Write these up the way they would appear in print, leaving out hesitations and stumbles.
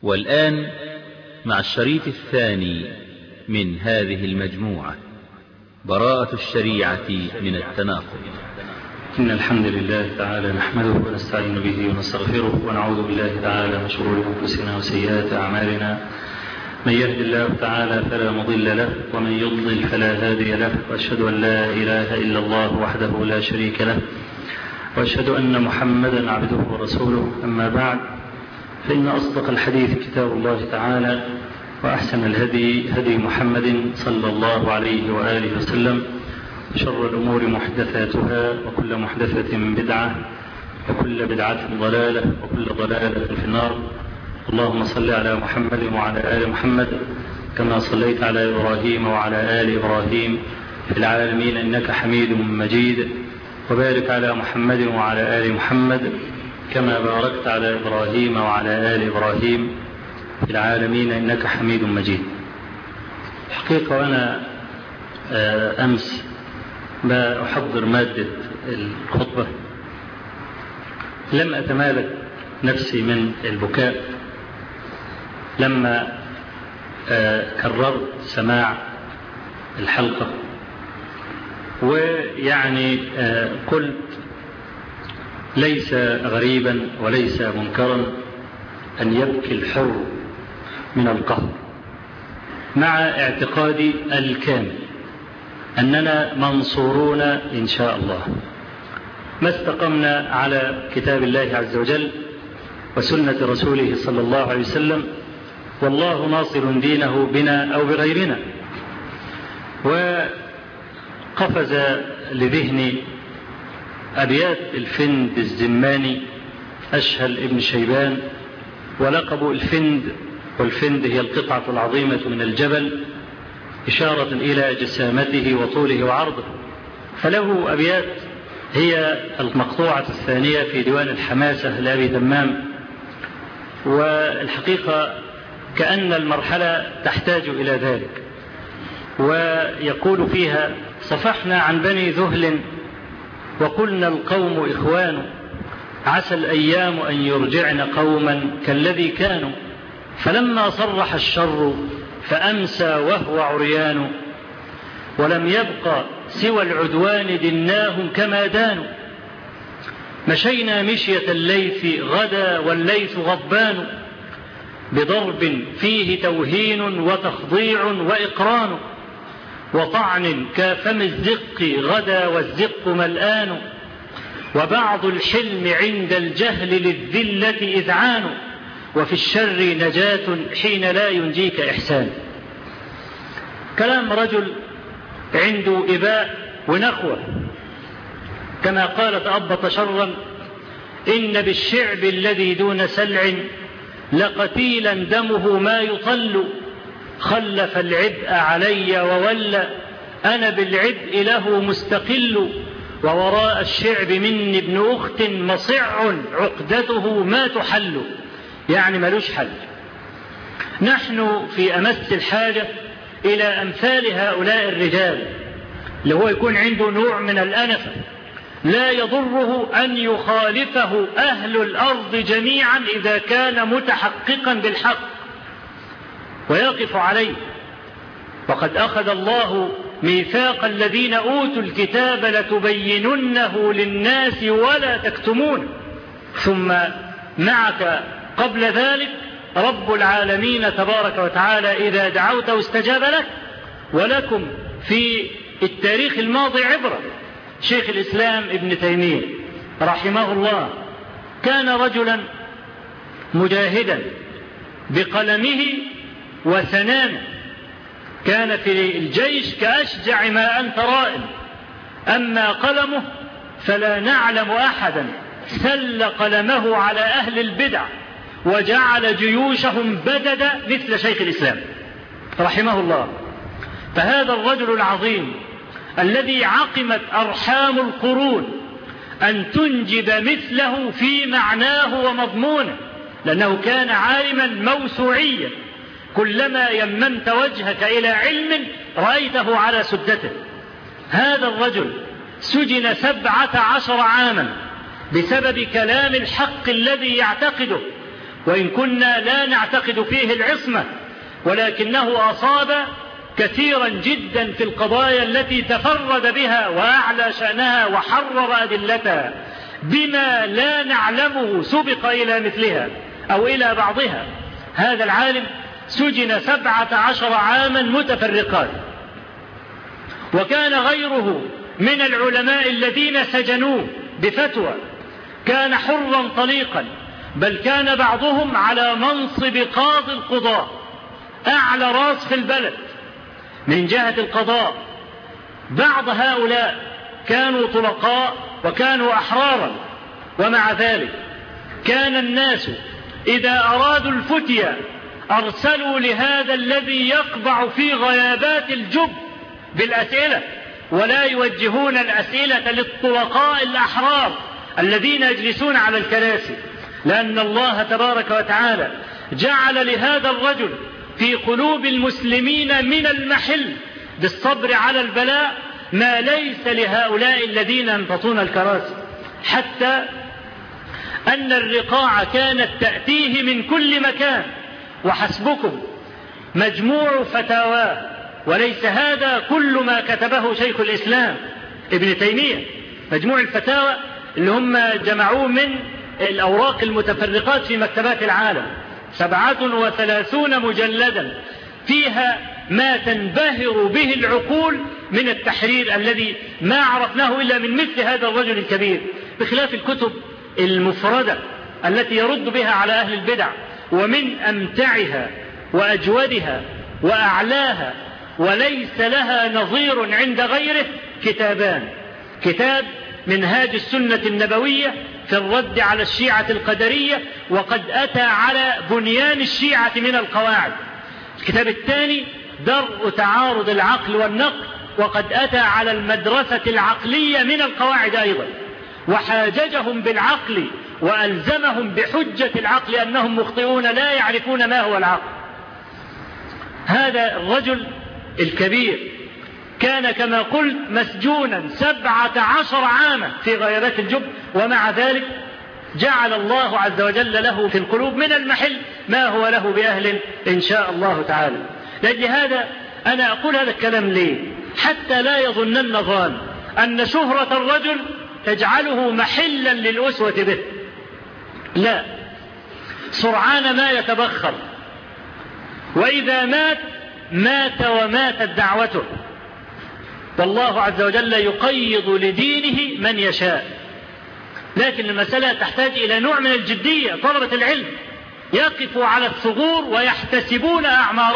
والآن مع الشريط الثاني من هذه المجموعة، براءة الشريعة من التناقض. إن الحمد لله تعالى نحمده ونستعين به ونستغفره ونعوذ بالله تعالى من شرور أنفسنا وسيئات أعمالنا. من يهد الله تعالى فلا مضل له ومن يضلل فلا هادي له، وأشهد أن لا إله إلا الله وحده لا شريك له، وأشهد أن محمدا عبده ورسوله. أما بعد، فإن أصدق الحديث كتاب الله تعالى، وأحسن الهدي هدي محمد صلى الله عليه وآله وسلم، وشر الأمور محدثاتها، وكل محدثة بدعة، وكل بدعة ضلالة، وكل ضلالة في النار. اللهم صل على محمد وعلى آل محمد كما صليت على إبراهيم وعلى آل إبراهيم في العالمين إنك حميد مجيد، وبارك على محمد وعلى آل محمد كما باركت على إبراهيم وعلى آل إبراهيم في العالمين إنك حميد مجيد. الحقيقة وأنا أمس بأحضر مادة الخطبة لم أتمالك نفسي من البكاء لما كررت سماع الحلقة، ويعني قلت ليس غريبا وليس منكرا أن يبكي الحر من القهر، مع اعتقادي الكامل أننا منصورون إن شاء الله ما استقمنا على كتاب الله عز وجل وسنة رسوله صلى الله عليه وسلم، والله ناصر دينه بنا أو بغيرنا. وقفز لذهني أبيات الفند الزماني أشهل ابن شيبان، ولقب الفند، والفند هي القطعة العظيمة من الجبل، إشارة إلى جسامته وطوله وعرضه. فله أبيات هي المقطوعة الثانية في ديوان الحماسة لأبي تمام، والحقيقة كأن المرحلة تحتاج إلى ذلك. ويقول فيها: صفحنا عن بني ذهل وقلنا القوم إخوان، عسى الأيام أن يرجعن قوما كالذي كانوا، فلما صرح الشر فأمسى وهو عريان، ولم يبق سوى العدوان دناهم كما دانوا، مشينا مشية الليث غدا والليث غضبان، بضرب فيه توهين وتخضيع وإقران، وطعن كافم الزق غدا والزق ملآن، وبعض الحلم عند الجهل للذلة إذعان، وفي الشر نجاة حين لا ينجيك إحسان. كلام رجل عنده إباء ونخوة، كما قال تأبط شرا: إن بالشعب الذي دون سلع لقتيلا دمه ما يطل، خلف العبء علي وولى، أنا بالعبء له مستقل، ووراء الشعب مني ابن أخت مصع عقدته ما تحل، يعني ملوش حل. نحن في أمس الحاجة إلى أمثال هؤلاء الرجال، اللي هو يكون عنده نوع من الأنفة، لا يضره أن يخالفه أهل الأرض جميعا إذا كان متحققا بالحق ويقف عليه. وقد أخذ الله ميثاق الذين أوتوا الكتاب لتبيننه للناس ولا تكتمون، ثم معك قبل ذلك رب العالمين تبارك وتعالى إذا دعوته استجاب لك. ولكم في التاريخ الماضي عبرة. شيخ الإسلام ابن تيمية رحمه الله كان رجلا مجاهدا بقلمه وسنانه، كان في الجيش كأشجع ما أنت رائم، أما قلمه فلا نعلم أحدا سل قلمه على أهل البدع وجعل جيوشهم بددا مثل شيخ الإسلام رحمه الله. فهذا الرجل العظيم الذي عقمت أرحام القرون أن تنجب مثله في معناه ومضمونه، لأنه كان عالما موسوعيا، كلما يممت وجهك إلى علم رأيته على سدته. هذا الرجل سجن 17 عاما بسبب كلام الحق الذي يعتقده، وإن كنا لا نعتقد فيه العصمة، ولكنه أصاب كثيرا جدا في القضايا التي تفرد بها وأعلى شأنها وحرر أدلتها بما لا نعلمه سبق إلى مثلها أو إلى بعضها. هذا العالم سجن 17 عاما متفرقات، وكان غيره من العلماء الذين سجنوه بفتوى كان حرا طليقا، بل كان بعضهم على منصب قاضي القضاء، أعلى راس في البلد من جهة القضاء. بعض هؤلاء كانوا طلقاء وكانوا أحرارا، ومع ذلك كان الناس إذا أرادوا الفتية أرسلوا لهذا الذي يقبع في غيابات الجب بالأسئلة، ولا يوجهون الأسئلة للطلقاء الأحرار الذين يجلسون على الكراسي، لأن الله تبارك وتعالى جعل لهذا الرجل في قلوب المسلمين من المحل بالصبر على البلاء ما ليس لهؤلاء الذين ينتطون الكراسي، حتى أن الرقاع كانت تأتيه من كل مكان. وحسبكم مجموع فتاواه، وليس هذا كل ما كتبه شيخ الإسلام ابن تيمية، مجموع الفتاوى اللي هم جمعوه من الأوراق المتفرقات في مكتبات العالم، 37 مجلدا فيها ما تنبهر به العقول من التحرير الذي ما عرفناه إلا من مثل هذا الرجل الكبير، بخلاف الكتب المفردة التي يرد بها على أهل البدع. ومن أمتعها وأجودها وأعلاها وليس لها نظير عند غيره كتابان: كتاب منهاج السنة النبوية في الرد على الشيعة القدرية، وقد أتى على بنيان الشيعة من القواعد. الكتاب الثاني درء تعارض العقل والنقل، وقد أتى على المدرسة العقلية من القواعد أيضا، وحاججهم بالعقل وألزمهم بحجة العقل أنهم مخطئون لا يعرفون ما هو العقل. هذا الرجل الكبير كان كما قلت مسجونا 17 عاما في غيابات الجب، ومع ذلك جعل الله عز وجل له في القلوب من المحل ما هو له بأهل إن شاء الله تعالى. لهذا أنا أقول هذا الكلام ليه؟ حتى لا يظنن ظان أن شهرة الرجل تجعله محلا للأسوة به، لا، سرعان ما يتبخر، وإذا مات وماتت دعوته، والله عز وجل يقيض لدينه من يشاء. لكن المسألة تحتاج إلى نوع من الجدية. طلبة العلم يقفوا على الثغور ويحتسبون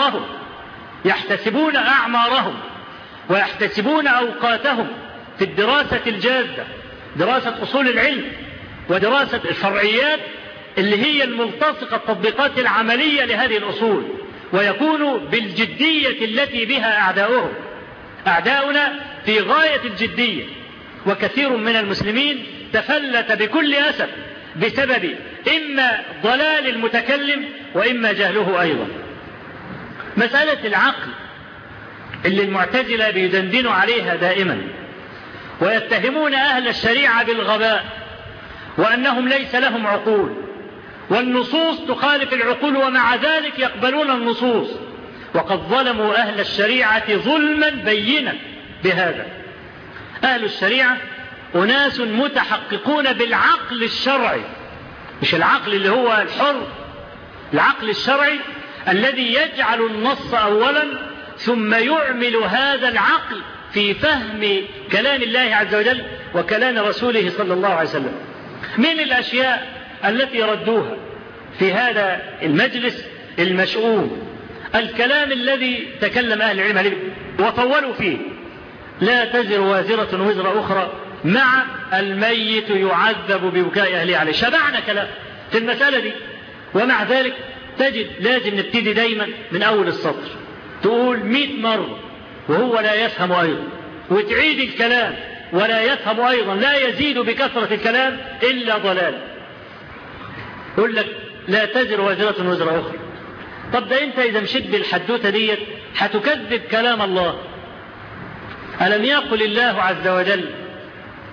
أعمارهم ويحتسبون أوقاتهم في الدراسة الجادة، دراسة أصول العلم ودراسة الفرعيات اللي هي الملتصقة التطبيقات العملية لهذه الأصول، ويكونوا بالجدية التي بها أعداؤهم. أعداؤنا في غاية الجدية، وكثير من المسلمين تفلت بكل أسف بسبب إما ضلال المتكلم وإما جهله أيضا. مسألة العقل اللي المعتزلة بيدندنوا عليها دائما، ويتهمون أهل الشريعة بالغباء وأنهم ليس لهم عقول، والنصوص تخالف العقول، ومع ذلك يقبلون النصوص، وقد ظلموا أهل الشريعة ظلما بينا بهذا. أهل الشريعة أناس متحققون بالعقل الشرعي، مش العقل اللي هو الحر، العقل الشرعي الذي يجعل النص أولا ثم يعمل هذا العقل في فهم كلام الله عز وجل وكلام رسوله صلى الله عليه وسلم. من الأشياء التي ردوها في هذا المجلس المشؤوم الكلام الذي تكلم أهل العلم عليه وطولوا فيه: لا تزر وازرة وزر أخرى، مع الميت يعذب ببكاء أهله عليه. شبعنا كلام في المسألة دي، ومع ذلك تجد لازم نبتدي دايما من أول السطر، تقول 100 مرة وهو لا يفهم أيضا، وتعيد الكلام ولا يفهم أيضا، لا يزيد بكثرة الكلام إلا ضلال. يقول لك لا تزر وازرة وزر أخرى. طب ده أنت إذا مشيت بالحدوتة ديت هتكذب كلام الله. ألم يقل الله عز وجل: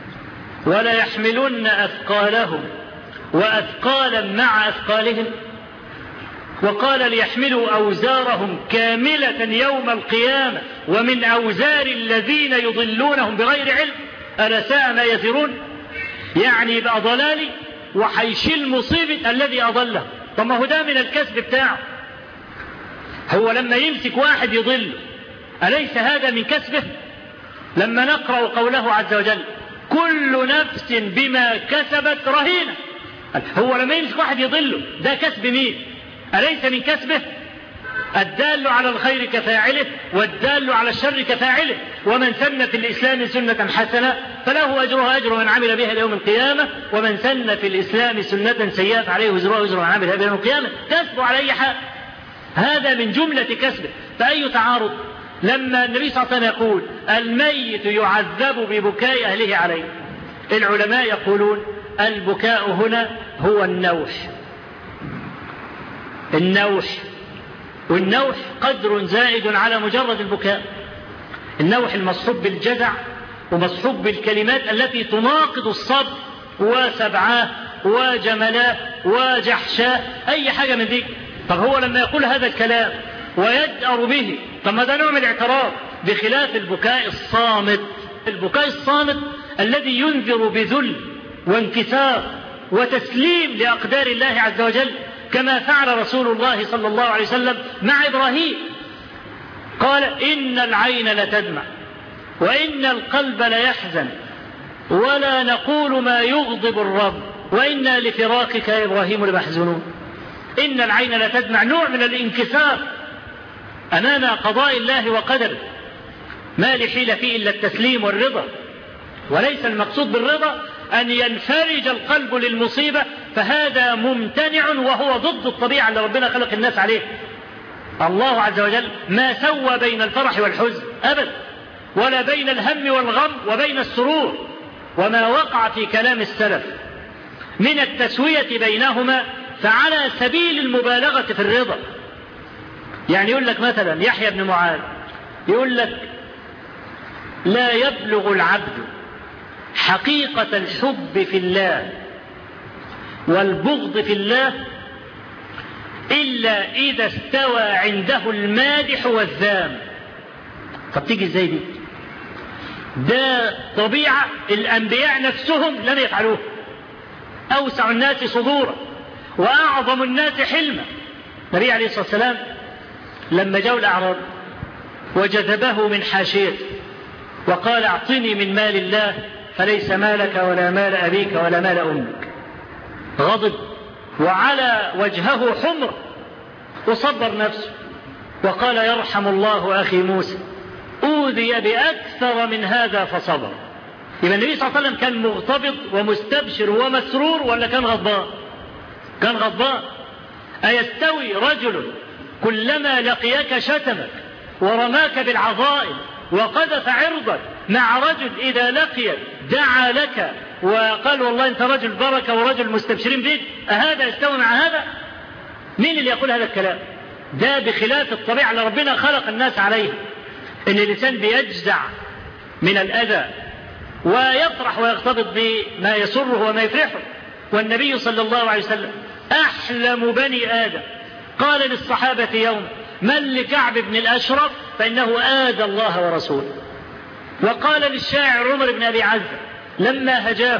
ولا يحملن أثقالهم وأثقالا مع أثقالهم؟ وقال ليحملوا أوزارهم كاملة يوم القيامة ومن أوزار الذين يضلونهم بغير علم ألا ساء ما يزرون. يعني يبقى ضلالي وحيشيل مصيبة الذي أضله. طب ما هو ده من الكسب بتاعه. هو لما يمسك واحد يضل أليس هذا من كسبه؟ لما نقرأ قوله عز وجل كل نفس بما كسبت رهينة، هو لما يمسك واحد يضله ده كسب مين؟ أليس من كسبه؟ الدال على الخير كفاعله والدال على الشر كفاعله. ومن سن في الإسلام سنة حسنة فله أجرها أجر من عمل بها يوم القيامة، ومن سن في الإسلام سنة سيئة عليه وزرها أجر من عمل بها يوم القيامة. كسبه على أي حال، هذا من جملة كسبه. فأي تعارض لما النبي صلى الله عليه وسلم يقول الميت يعذب ببكاء أهله عليه؟ العلماء يقولون البكاء هنا هو النوح. النوح، والنوح قدر زائد على مجرد البكاء. النوح المصحوب بالجزع ومصحوب بالكلمات التي تناقض الصبر وسبعاه وجملاه وجحشاه، أي حاجة من ذلك. طب هو لما يقول هذا الكلام ويجأر به، طب ما ده نوع من الاعتراض، بخلاف البكاء الصامت. البكاء الصامت الذي ينذر بذل وانكسار وتسليم لأقدار الله عز وجل، كما فعل رسول الله صلى الله عليه وسلم مع إبراهيم. قال إن العين لتدمع وإن القلب ليحزن ولا نقول ما يغضب الرب وإنا لفراقك يا إبراهيم لمحزونون. إن العين لتدمع، نوع من الانكسار أمام قضاء الله وقدره، ما لحيل فيه إلا التسليم والرضا. وليس المقصود بالرضا أن ينفرج القلب للمصيبة، فهذا ممتنع وهو ضد الطبيعة اللي ربنا خلق الناس عليه. الله عز وجل ما سوى بين الفرح والحزن أبدا، ولا بين الهم والغم وبين السرور. وما وقع في كلام السلف من التسوية بينهما فعلى سبيل المبالغة في الرضا. يعني يقول لك مثلا يحيى بن معاذ يقول لك لا يبلغ العبد حقيقة الحب في الله والبغض في الله إلا إذا استوى عنده المادح والذام. طب تيجي ازاي دي؟ ده طبيعة الأنبياء نفسهم لم يفعلوه. أوسع الناس صدورا وأعظم الناس حلما. النبي عليه الصلاة والسلام لما جاءوا الأعراب وجذبه من حاشيته وقال اعطني من مال الله فليس مالك ولا مال أبيك ولا مال أمك، غضب وعلى وجهه حمر وصبر نفسه وقال يرحم الله أخي موسى أوذي بأكثر من هذا فصبر. يبقى النبي صلى الله عليه وسلم كان مغتبط ومستبشر ومسرور ولا كان غضبان؟ كان غضبان. أيستوي رجل كلما لقيك شتمك ورماك بالعظائم وقذف عرضك مع رجل إذا لقيك دعا لك وقال والله أنت رجل بركة ورجل مستبشرين بك؟ أهذا يستوي مع هذا؟ مين اللي يقول هذا الكلام؟ ده بخلاف الطبيعة اللي ربنا خلق الناس عليها، إن الإنسان بيجزع من الأذى ويفرح ويغتبط بما يسره وما يفرحه. والنبي صلى الله عليه وسلم أحلم بني آدم قال للصحابة يوم من لكعب بن الأشرف فإنه آذى الله ورسوله. وقال للشاعر عمر بن أبي عزة لما هجاه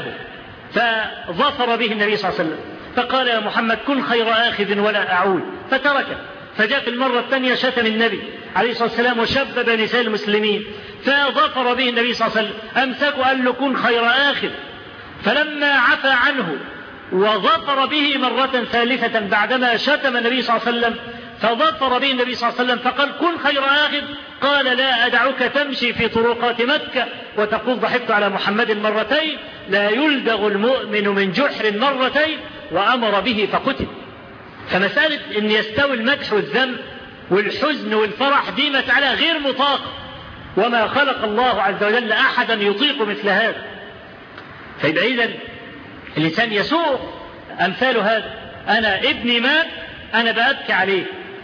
فظفر به النبي صلى الله عليه وسلم فقال يا محمد كن خير آخذ ولا أعود، فتركه. فجاء في المرة الثانية شتم النبي عليه الصلاة والسلام وشبب نساء المسلمين فظفر به النبي صلى الله عليه وسلم أمسك قال له كن خير آخذ. فلما عفى عنه وظفر به مرة ثالثة بعدما شتم النبي صلى الله عليه وسلم فظفر به النبي صلى الله عليه وسلم فقال كن خير آخذ، قال لا أدعك تمشي في طرقات مكة وتقول ضحكت على محمد مرتين لا يلدغ المؤمن من جحر مرتين، وأمر به فقتل. فمسألة أن يستوي المدح والذم والحزن والفرح دي مسألة غير مطاقة، وما خلق الله عز وجل أحدا يطيق مثل هذا. فإذا إذن الإنسان يسوء أمثال هذا، أنا ابني مات أنا بأبكي عليه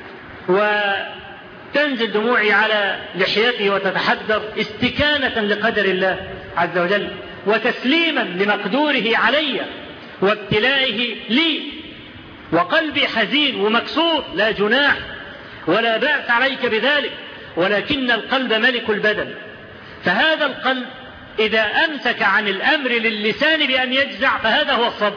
وتنزل دموعي على لحيتي وتتحدر استكانة لقدر الله عز وجل وتسليما لمقدوره علي وابتلائه لي. وقلبي حزين ومكسور، لا جناح ولا بأس عليك بذلك، ولكن القلب ملك البدن. فهذا القلب إذا أمسك عن الأمر للسان بأن يجزع فهذا هو الصبر،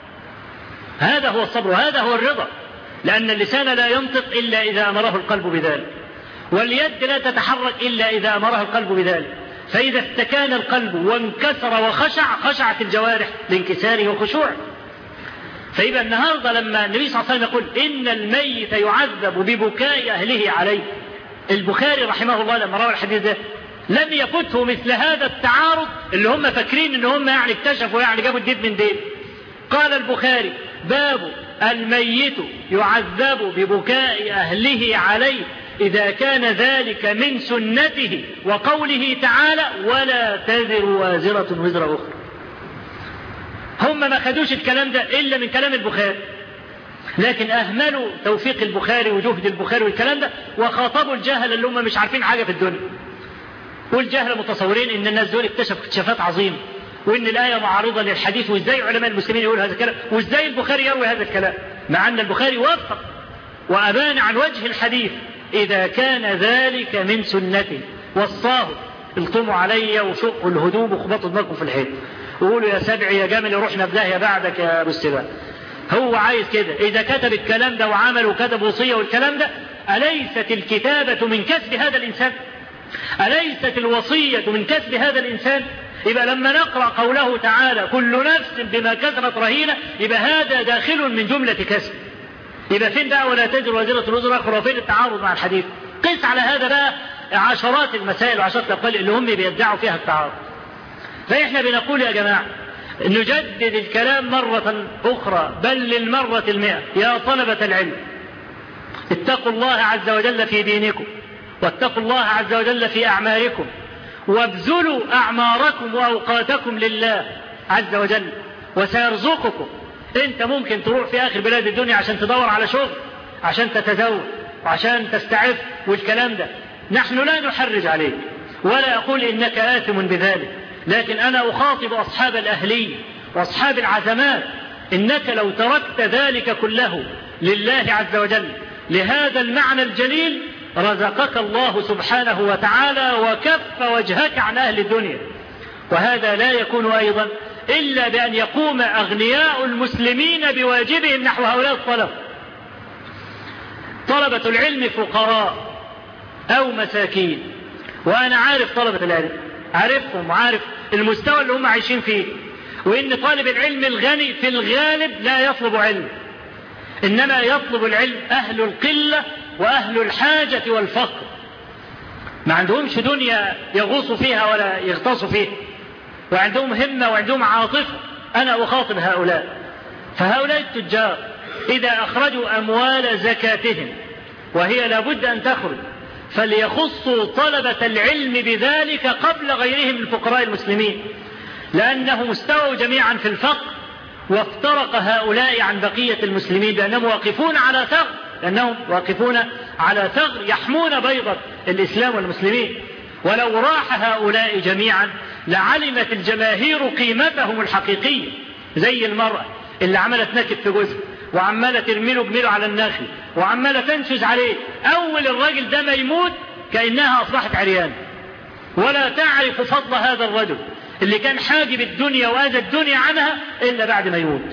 هذا هو الصبر وهذا هو الرضا، لأن اللسان لا ينطق إلا إذا أمره القلب بذلك، واليد لا تتحرك إلا إذا أمرها القلب بذلك. فإذا استكان القلب وانكسر وخشع خشعت الجوارح لانكساره وخشوعه. فإذا النهاردة لما النبي صلى الله عليه وسلم يقول إن الميت يعذب ببكاء أهله عليه، البخاري رحمه الله لما روى الحديث ده لم يفته مثل هذا التعارض اللي هم فاكرين ان هم يعني اكتشفوا يعني جابوا الديب من ديب. قال البخاري باب الميت يعذب ببكاء أهله عليه إذا كان ذلك من سنته وقوله تعالى ولا تزر وازرة وزر أخرى. هم ما خدوش الكلام ده إلا من كلام البخاري، لكن أهملوا توفيق البخاري وجهد البخاري والكلام ده، وخاطبوا الجهل اللي هم مش عارفين حاجة في الدنيا. والجهل متصورين إن الناس دول اكتشفوا اكتشافات عظيمة، وإن الآية معارضة للحديث، وإزاي علماء المسلمين يقولوا هذا الكلام، وإزاي البخاري يروي هذا الكلام، مع أن البخاري وفق وأبان عن وجه الحديث إذا كان ذلك من سنته. وصاه القموا علي وشقوا الهدوم وخبطوا دماغكم في الحيط وقولوا يا سبعي يا جمل روحنا بداهية بعدك يا أبو السباع. هو عايز كده. إذا كتب الكلام ده وعمل وكتب وصية والكلام ده، أليست الكتابة من كسب هذا الإنسان؟ أليست الوصية من كسب هذا الإنسان؟ يبقى لما نقرأ قوله تعالى كل نفس بما كسبت رهينة، يبقى هذا داخل من جملة كسب. يبقى فين بقى ولا تزر وازرة وزر أخرى، وفين التعارض مع الحديث؟ قس على هذا بقى عشرات المسائل وعشرات الأقوال اللي هم بيدعوا فيها التعارض. فإحنا بنقول يا جماعة نجدد الكلام مرة أخرى بل للمرة 100 يا طلبة العلم، اتقوا الله عز وجل في دينكم، واتقوا الله عز وجل في أعمالكم، وابذلوا أعماركم وأوقاتكم لله عز وجل وسيرزقكم. انت ممكن تروح في آخر بلاد الدنيا عشان تدور على شغل، عشان تتزوج وعشان تستعف والكلام ده. نحن لا نحرج عليك ولا أقول إنك آثم بذلك، لكن أنا أخاطب أصحاب الأهلية وأصحاب العزمات. إنك لو تركت ذلك كله لله عز وجل لهذا المعنى الجليل رزقك الله سبحانه وتعالى وكف وجهك عن أهل الدنيا. وهذا لا يكون أيضا إلا بأن يقوم أغنياء المسلمين بواجبهم نحو هؤلاء الطلبة. طلبة العلم فقراء أو مساكين، وأنا عارف طلبة العلم، عارفهم وعارف المستوى اللي هم عايشين فيه، وإن طالب العلم الغني في الغالب لا يطلب علم، إنما يطلب العلم أهل القلة وأهل الحاجة والفقر، ما عندهمش دنيا يغوصوا فيها ولا يغتصوا فيها، وعندهم همة وعندهم عاطفة. أنا أخاطب هؤلاء. فهؤلاء التجار إذا أخرجوا أموال زكاتهم وهي لابد أن تخرج فليخصوا طلبة العلم بذلك قبل غيرهم من الفقراء المسلمين، لأنهم استووا جميعا في الفقر، وافترق هؤلاء عن بقية المسلمين لأنهم واقفون على ثغر، لأنهم واقفون على ثغر يحمون بيضة الإسلام والمسلمين. ولو راح هؤلاء جميعا لعلمت الجماهير قيمتهم الحقيقية، زي المرأة اللي عملت نكد في جزء وعمالة ترميله بميله على النخل وعمالة تنشز عليه، أول الرجل ده ما يموت كأنها أصبحت عريان، ولا تعرف فضل هذا الرجل اللي كان حاجب الدنيا وأذى الدنيا عنها إلا بعد ما يموت.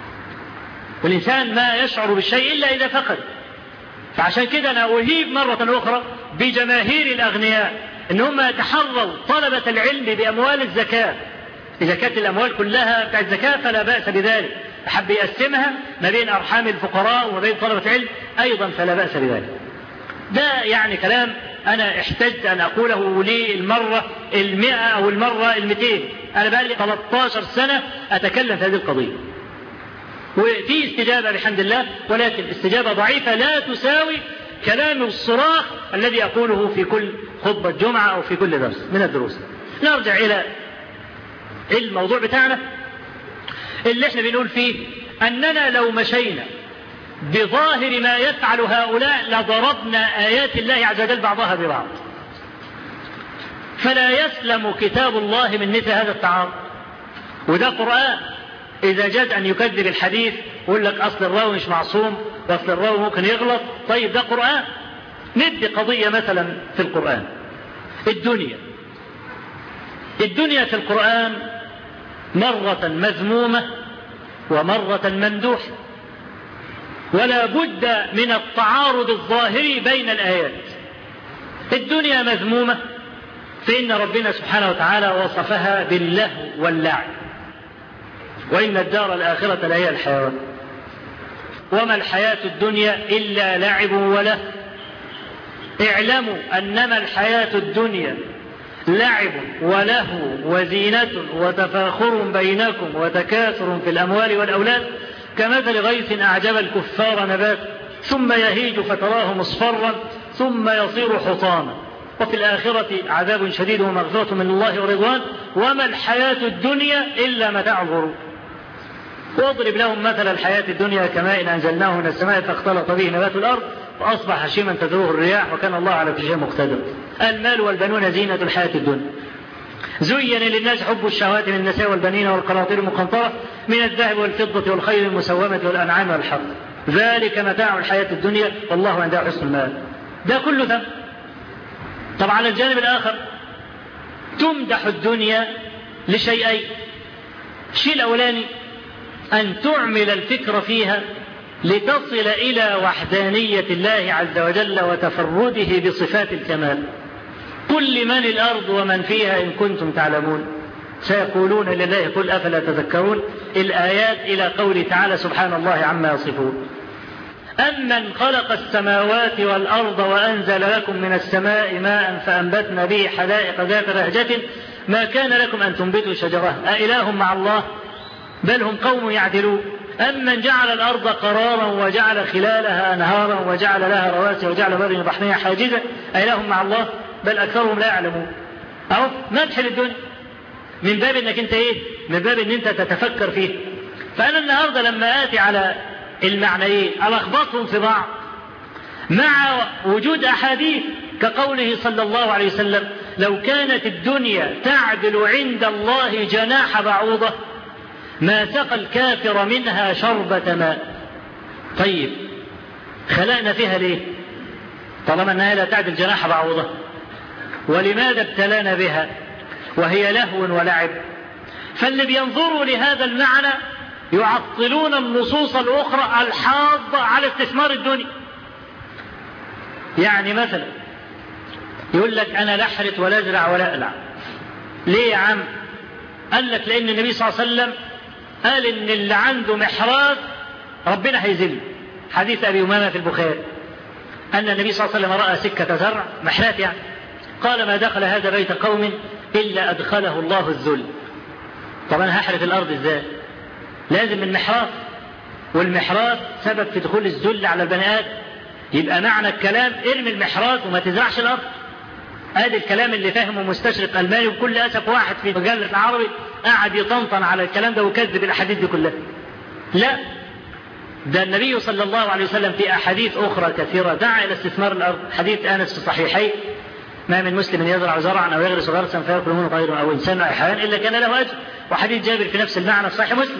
والإنسان ما يشعر بالشيء إلا إذا فقد. فعشان كده أنا أهيب مرة أخرى بجماهير الأغنياء إن هم يتحروا طلبة العلم بأموال الزكاة. إذا كانت الأموال كلها بتاع الزكاة فلا بأس بذلك، أحب يقسمها ما بين أرحام الفقراء وما بين طلبة العلم أيضا فلا بأس بذلك. ده يعني كلام أنا احتجت أن أقوله للمرة 100 أو المرة 200. أنا بقى لي 13 سنة أتكلم في هذه القضية، وفي استجابة بحمد الله، ولكن استجابة ضعيفة لا تساوي كلام الصراخ الذي أقوله في كل خطبة جمعة أو في كل درس من الدروس. نرجع إلى الموضوع بتاعنا اللي احنا بنقول فيه أننا لو مشينا بظاهر ما يفعل هؤلاء لضربنا آيات الله عز وجل بعضها ببعض، فلا يسلم كتاب الله من مثل هذا التعارض. وده قرآن إذا جاز أن يكذب الحديث ويقول لك أصل الراوي مش معصوم وأصل الراوي ممكن يغلط. طيب ده قرآن. ندي قضية مثلا في القرآن، الدنيا في القرآن مرة مذمومة ومرة ممدوحة، ولا بد من التعارض الظاهري بين الآيات. الدنيا مذمومة فإن ربنا سبحانه وتعالى وصفها باللهو واللعب، وإن الدار الآخرة لهي الحيوان، وما الحياة الدنيا إلا لعب وله. اعلموا أنما الحياة الدنيا لعب ولهو وزينة وتفاخر بينكم وتكاثر في الأموال والأولاد كمثل غيث أعجب الكفار نبات ثم يهيج فتراه مصفرا ثم يصير حطاما وفي الآخرة عذاب شديد ومغفرة من الله ورضوان وما الحياة الدنيا إلا متاع الغرور. واضرب لهم مثل الحياة الدنيا كماء أنزلناه من السماء فاختلط به نبات الأرض فأصبح هشيما تذروه الرياح وكان الله على كل شيء مقتدر. المال والبنون زينة الحياة الدنيا، زين للناس حب الشهوات من النساء والبنين والقناطير المقنطرة من الذهب والفضة والخيل المسومة والأنعام والحرث ذلك متاع الحياة الدنيا والله عنده حسن المآب. ده كله ذنب. طبعا على الجانب الآخر تمدح الدنيا لشيئين. الشيء الأولاني أن تعمل الفكر فيها لتصل إلى وحدانية الله عز وجل وتفرده بصفات الكمال. قل لمن الأرض ومن فيها إن كنتم تعلمون سيقولون لله قل أفلا تذكرون. الآيات إلى قوله تعالى سبحان الله عما يصفون. أمن خلق السماوات والأرض وأنزل لكم من السماء ماء فأنبتنا به حدائق ذات بهجة ما كان لكم أن تنبتوا شجرها أإله مع الله بل هم قوم يعدلون. أمن جعل الأرض قرارا وجعل خلالها أنهارا وجعل لها رواسي وجعل بر بحرها حاجزا أإله مع الله بل أكثرهم لا يعلمون. أهو مدح للدنيا من باب أنك أنت من باب أن أنت تتفكر فيه. فأنا النهاردة لما آتي على المعنيين ألخبطهم في بعض مع وجود أحاديث كقوله صلى الله عليه وسلم لو كانت الدنيا تعدل عند الله جناح بعوضة ما سقى الكافر منها شربة ماء. طيب خلقنا فيها ليه طالما أنها لا تعدل جناح بعوضة؟ ولماذا ابتلانا بها وهي لهو ولعب؟ فاللي بينظروا لهذا المعنى يعطلون النصوص الأخرى الحاضة على استثمار الدنيا. يعني مثلا يقول لك أنا لا أحرث ولا أزرع ولا ألعب. ليه يا عم؟ قال لك لأن النبي صلى الله عليه وسلم قال إن اللي عنده محراث ربنا هيذله. حديث أبي أمامة في البخاري أن النبي صلى الله عليه وسلم رأى سكة زرع محراث يعني قال ما دخل هذا بيت قوم إلا أدخله الله الذل. طبعا هحرث الأرض إزاي؟ لازم المحراث، والمحراث سبب في دخول الذل على البني آدم. يبقى معنى الكلام ارمي المحراث وما تزرعش الأرض. هذا الكلام اللي فهمه مستشرق ألماني وكل أسف واحد في مجلة العربي قاعد يطنطن على الكلام ده وكذب الأحاديث دي كلها. لا، ده النبي صلى الله عليه وسلم في أحاديث أخرى كثيرة دعا إلى استثمار الأرض. حديث أنس في الصحيحين ما من مسلم يزرع زرعا أو يغرس غرسا فيأكل منه طير أو إنسان أو حيوان إلا كان له أجر. وحديث جابر في نفس المعنى في صحيح مسلم.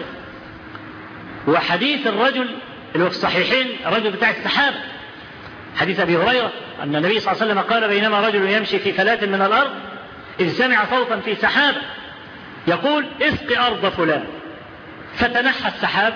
وحديث الرجل اللي هو في الصحيحين الرجل بتاع السحابة حديث أبي هريرة أن النبي صلى الله عليه وسلم قال بينما رجل يمشي في فلاة من الأرض إذ سمع صوتا في سحابة يقول اسق أرض فلان فتنحى السحاب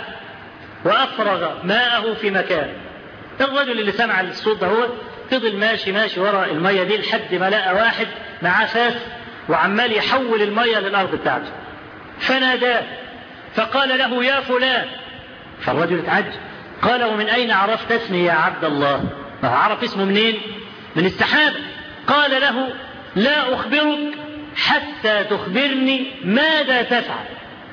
وأفرغ ماءه في مكان. الرجل اللي سمع الصوت ده هو فضل ماشي وراء المية دي لحد ما لقى واحد معاه فاس وعمال يحول المية للأرض بتاعته فناداه فقال له يا فلان. فالرجل اتعجب قال ومن أين عرفت اسمي يا عبد الله؟ عرف اسمه منين؟ من السحابة. قال له لا أخبرك حتى تخبرني ماذا تفعل.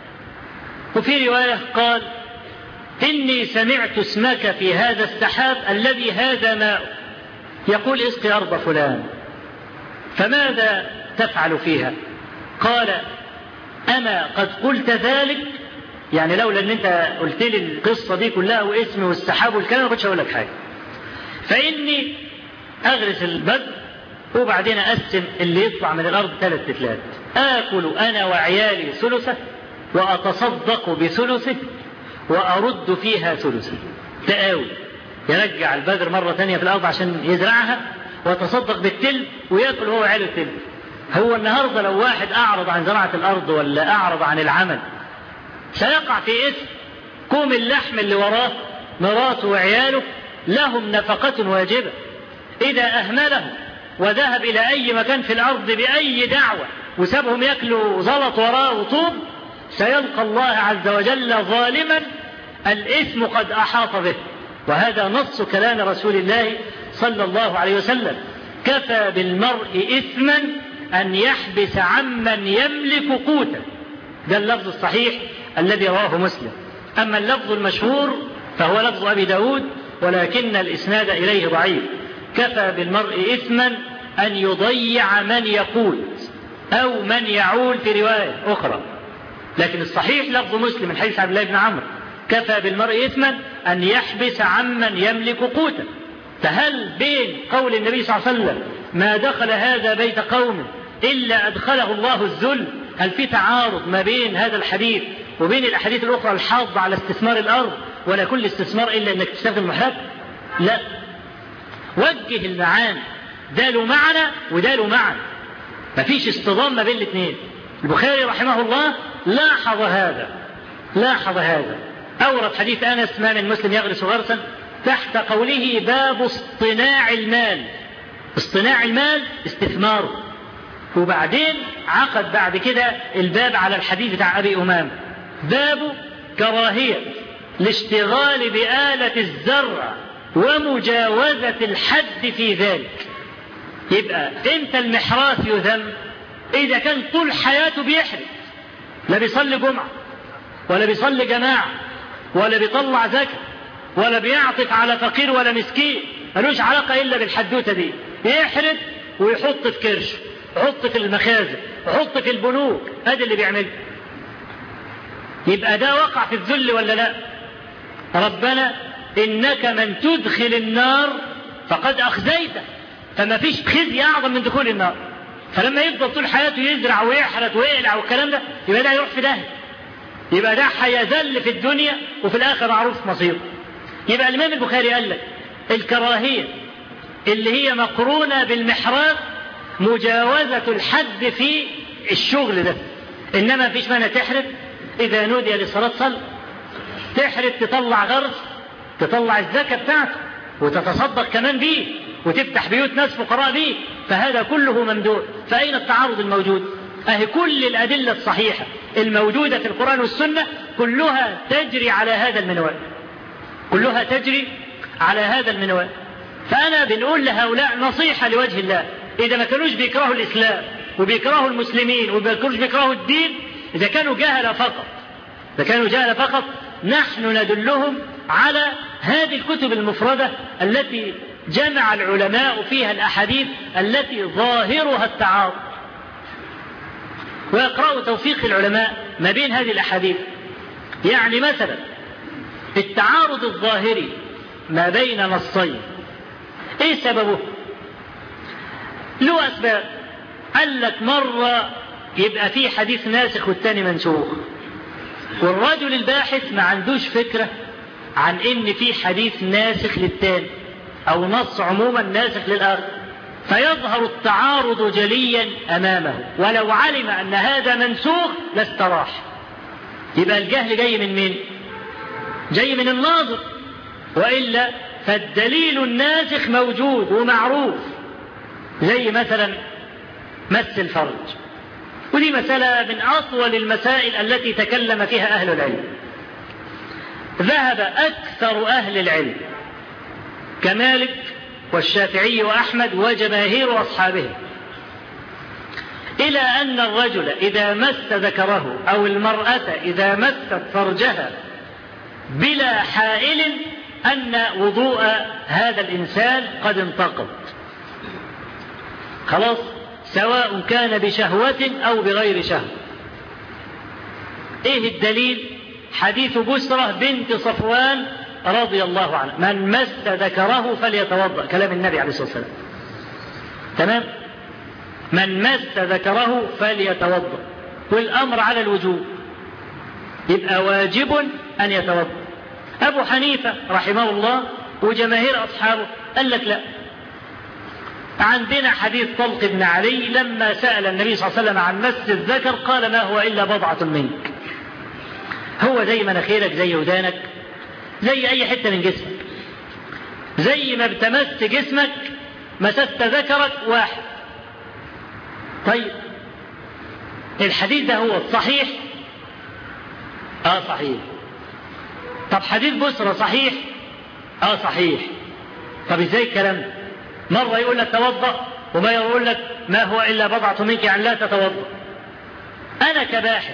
وفي رواية قال إني سمعت اسمك في هذا السحاب الذي هذا ماء يقول اسقي أرض فلان فماذا تفعل فيها؟ قال أنا قد قلت ذلك يعني لولا أن أنت قلت لي القصة دي كلها واسمي والسحاب والكلام ما كنتش أقول لك حاجة. فإني أغرس البذر وبعدين أقسم اللي يطلع من الأرض 3 تلات آكل أنا وعيالي ثلثه وأتصدق بثلثه وأرد فيها ثلثا. تقاوي، يرجع البذر مرة ثانية في الأرض عشان يزرعها وتصدق بالتل ويأكل هو عيال التل. هو النهاردة لو واحد أعرض عن زراعة الأرض ولا أعرض عن العمل سيقع في إثم. كوم اللحم اللي وراه مراته وعياله لهم نفقة واجبة، إذا أهمله وذهب إلى أي مكان في الأرض بأي دعوة وسابهم يأكلوا زلط وراه وطوب سيلقى الله عز وجل ظالما الإثم قد أحاط به. وهذا نص كلام رسول الله صلى الله عليه وسلم: كفى بالمرء إثما أن يحبس عمن يملك قوتا. ده اللفظ الصحيح الذي رواه مسلم. أما اللفظ المشهور فهو لفظ أبي داود ولكن الإسناد إليه ضعيف: كفى بالمرء إثما أن يضيع من يقوت أو من يعول في رواية أخرى. لكن الصحيح لفظ مسلم من حديث عبد الله بن عمرو: كفى بالمرء إثما أن يحبس عمن يملك قوتا. فهل بين قول النبي صلى الله عليه وسلم ما دخل هذا بيت قوم إلا أدخله الله الذل؟ هل في تعارض ما بين هذا الحديث وبين الأحاديث الأخرى الحاضة على استثمار الأرض؟ ولا كل استثمار إلا أنك تستخدم محراب؟ لا، وجه المعاني، ده له معنى وده له معنى، مفيش اصطدام ما بين الاثنين. البخاري رحمه الله لاحظ هذا أورد حديث أنس: ما من مسلم يغرس غرسا تحت قوله باب اصطناع المال. اصطناع المال استثماره. وبعدين عقد بعد كده الباب على الحديث بتاع أبي أمامة: باب كراهية الاشتغال بآلة الزرع ومجاوزة الحد في ذلك. يبقى امتى المحراث يذم؟ إذا كان طول حياته بيحرث، لا بيصلي جمعة ولا بيصلي جماعة ولا بيطلع زكاة ولا بيعطف على فقير ولا مسكين، ملوش علاقة إلا بالحدوتة دي. يحرث ويحط في كرش، يحط في المخازن، يحط في البنوك، هذا اللي بيعمله. يبقى ده وقع في الذل ولا لا؟ ربنا إنك من تدخل النار فقد أخزيته. فما فيش خزي أعظم من دخول النار. فلما يفضل طول حياته يزرع ويحرث ويقلع والكلام ده، يبقى ده يروح في داهية. يبقى ده هيذل في الدنيا وفي الآخرة معروف مصيره. يبقى الإمام البخاري قال لك الكراهية اللي هي مقرونة بالمحراث مجاوزة الحد في الشغل ده. إنما فيش مانع تحرث إذا نودي للصلاة صل، تحرث تطلع غرس، تطلع الزكاة بتاعته وتتصدق كمان بيه وتفتح بيوت ناس فقراء بيه، فهذا كله ممدوح. فأين التعارض الموجود؟ أهي كل الأدلة الصحيحة الموجودة في القرآن والسنة كلها تجري على هذا المنوال، كلها تجري على هذا المنوال. فأنا بنقول لهؤلاء نصيحة لوجه الله: إذا ما كانوش بيكرهوا الإسلام وبيكرهوا المسلمين وما كانوش بيكرهوا الدين، إذا كانوا جهلة فقط، نحن ندلهم على هذه الكتب المفردة التي جمع العلماء فيها الأحاديث التي ظاهرها التعارض، ويقرأوا توفيق العلماء ما بين هذه الأحاديث. يعني مثلا التعارض الظاهري ما بين نصين، ايه سببه؟ له أسباب. قال لك مرة يبقى في حديث ناسخ والتاني منسوخ، والرجل الباحث ما عندوش فكرة عن ان في حديث ناسخ للتاني او نص عموما ناسخ للآخر، فيظهر التعارض جليا أمامه، ولو علم أن هذا منسوخ لاستراح. يبقى الجهل جاي من مين؟ جاي من الناظر، وإلا فالدليل الناسخ موجود ومعروف. زي مثلا مس الفرج، ودي مسألة من أطول المسائل التي تكلم فيها أهل العلم. ذهب أكثر أهل العلم كمالك والشافعي وأحمد وجماهير أصحابه إلى أن الرجل إذا مس ذكره أو المرأة إذا مست فرجها بلا حائل أن وضوء هذا الإنسان قد انتقض خلاص، سواء كان بشهوة أو بغير شهوة. إيه الدليل؟ حديث بسرة بنت صفوان رضي الله عنه: من مس ذكره فليتوضأ، كلام النبي عليه الصلاة والسلام. تمام؟ من مس ذكره فليتوضأ، والأمر على الوجوب، يبقى واجب أن يتوضأ. أبو حنيفة رحمه الله وجماهير أصحابه قال لك لا، عندنا حديث طلق بن علي لما سأل النبي صلى الله عليه وسلم عن مس الذكر قال ما هو إلا بضعة منك، هو زي مناخيرك زي ودانك زي أي حتة من جسمك، زي ما بتمس جسمك مسست ذكرك واحد. طيب الحديث ده هو الصحيح؟ صحيح. طب حديث بسرى صحيح؟ صحيح. طب ازاي الكلام ده؟ مرة يقول لك توضأ وما يقول لك ما هو إلا بضعة منك يعني لا تتوضأ. أنا كباحث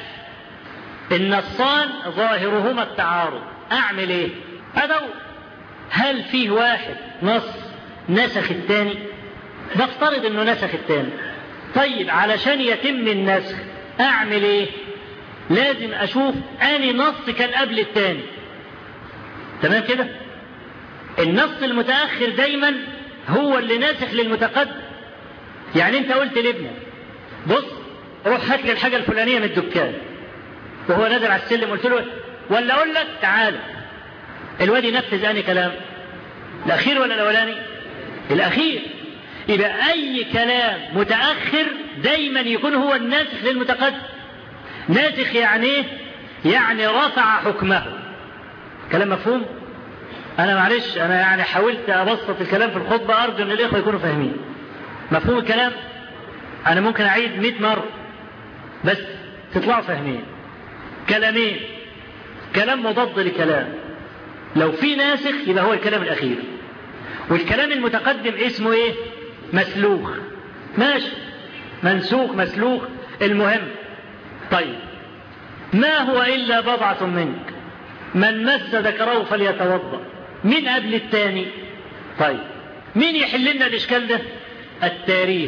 النصان ظاهرهما التعارض، أعمل إيه؟ أدور هل فيه واحد نص نسخ الثاني؟ نفترض إنه نسخ الثاني. طيب علشان يتم النسخ أعمل إيه؟ لازم أشوف أني نص كان قبل الثاني. تمام كده؟ النص المتأخر دايما هو اللي ناسخ للمتقدم. يعني انت قلت لابنك بص روح هات لي الحاجة الفلانية من الدكان، وهو نازل على السلم قلت له ولا اقول لك تعالى، الواد ينفذ اني كلام الاخير ولا الاولاني؟ الاخير. يبقى اي كلام متأخر دايما يكون هو الناسخ للمتقدم. ناسخ يعني ايه؟ يعني رفع حكمه. كلام مفهوم؟ أنا معلش أنا يعني حاولت أبسط الكلام في الخطبة، أرجو أن الإخوة يكونوا فاهمين. مفهوم الكلام؟ أنا ممكن أعيد 100 مرة بس تطلعوا فاهمين. كلامين، كلام مضاد لكلام، لو في ناسخ يبقى هو الكلام الأخير، والكلام المتقدم اسمه إيه؟ مسلوخ. ماشي، منسوخ مسلوخ المهم. طيب ما هو إلا بضعة منك، من مس ذكره فليتوضأ، من قبل الثاني؟ طيب مين يحل لنا الإشكال ده؟ التاريخ.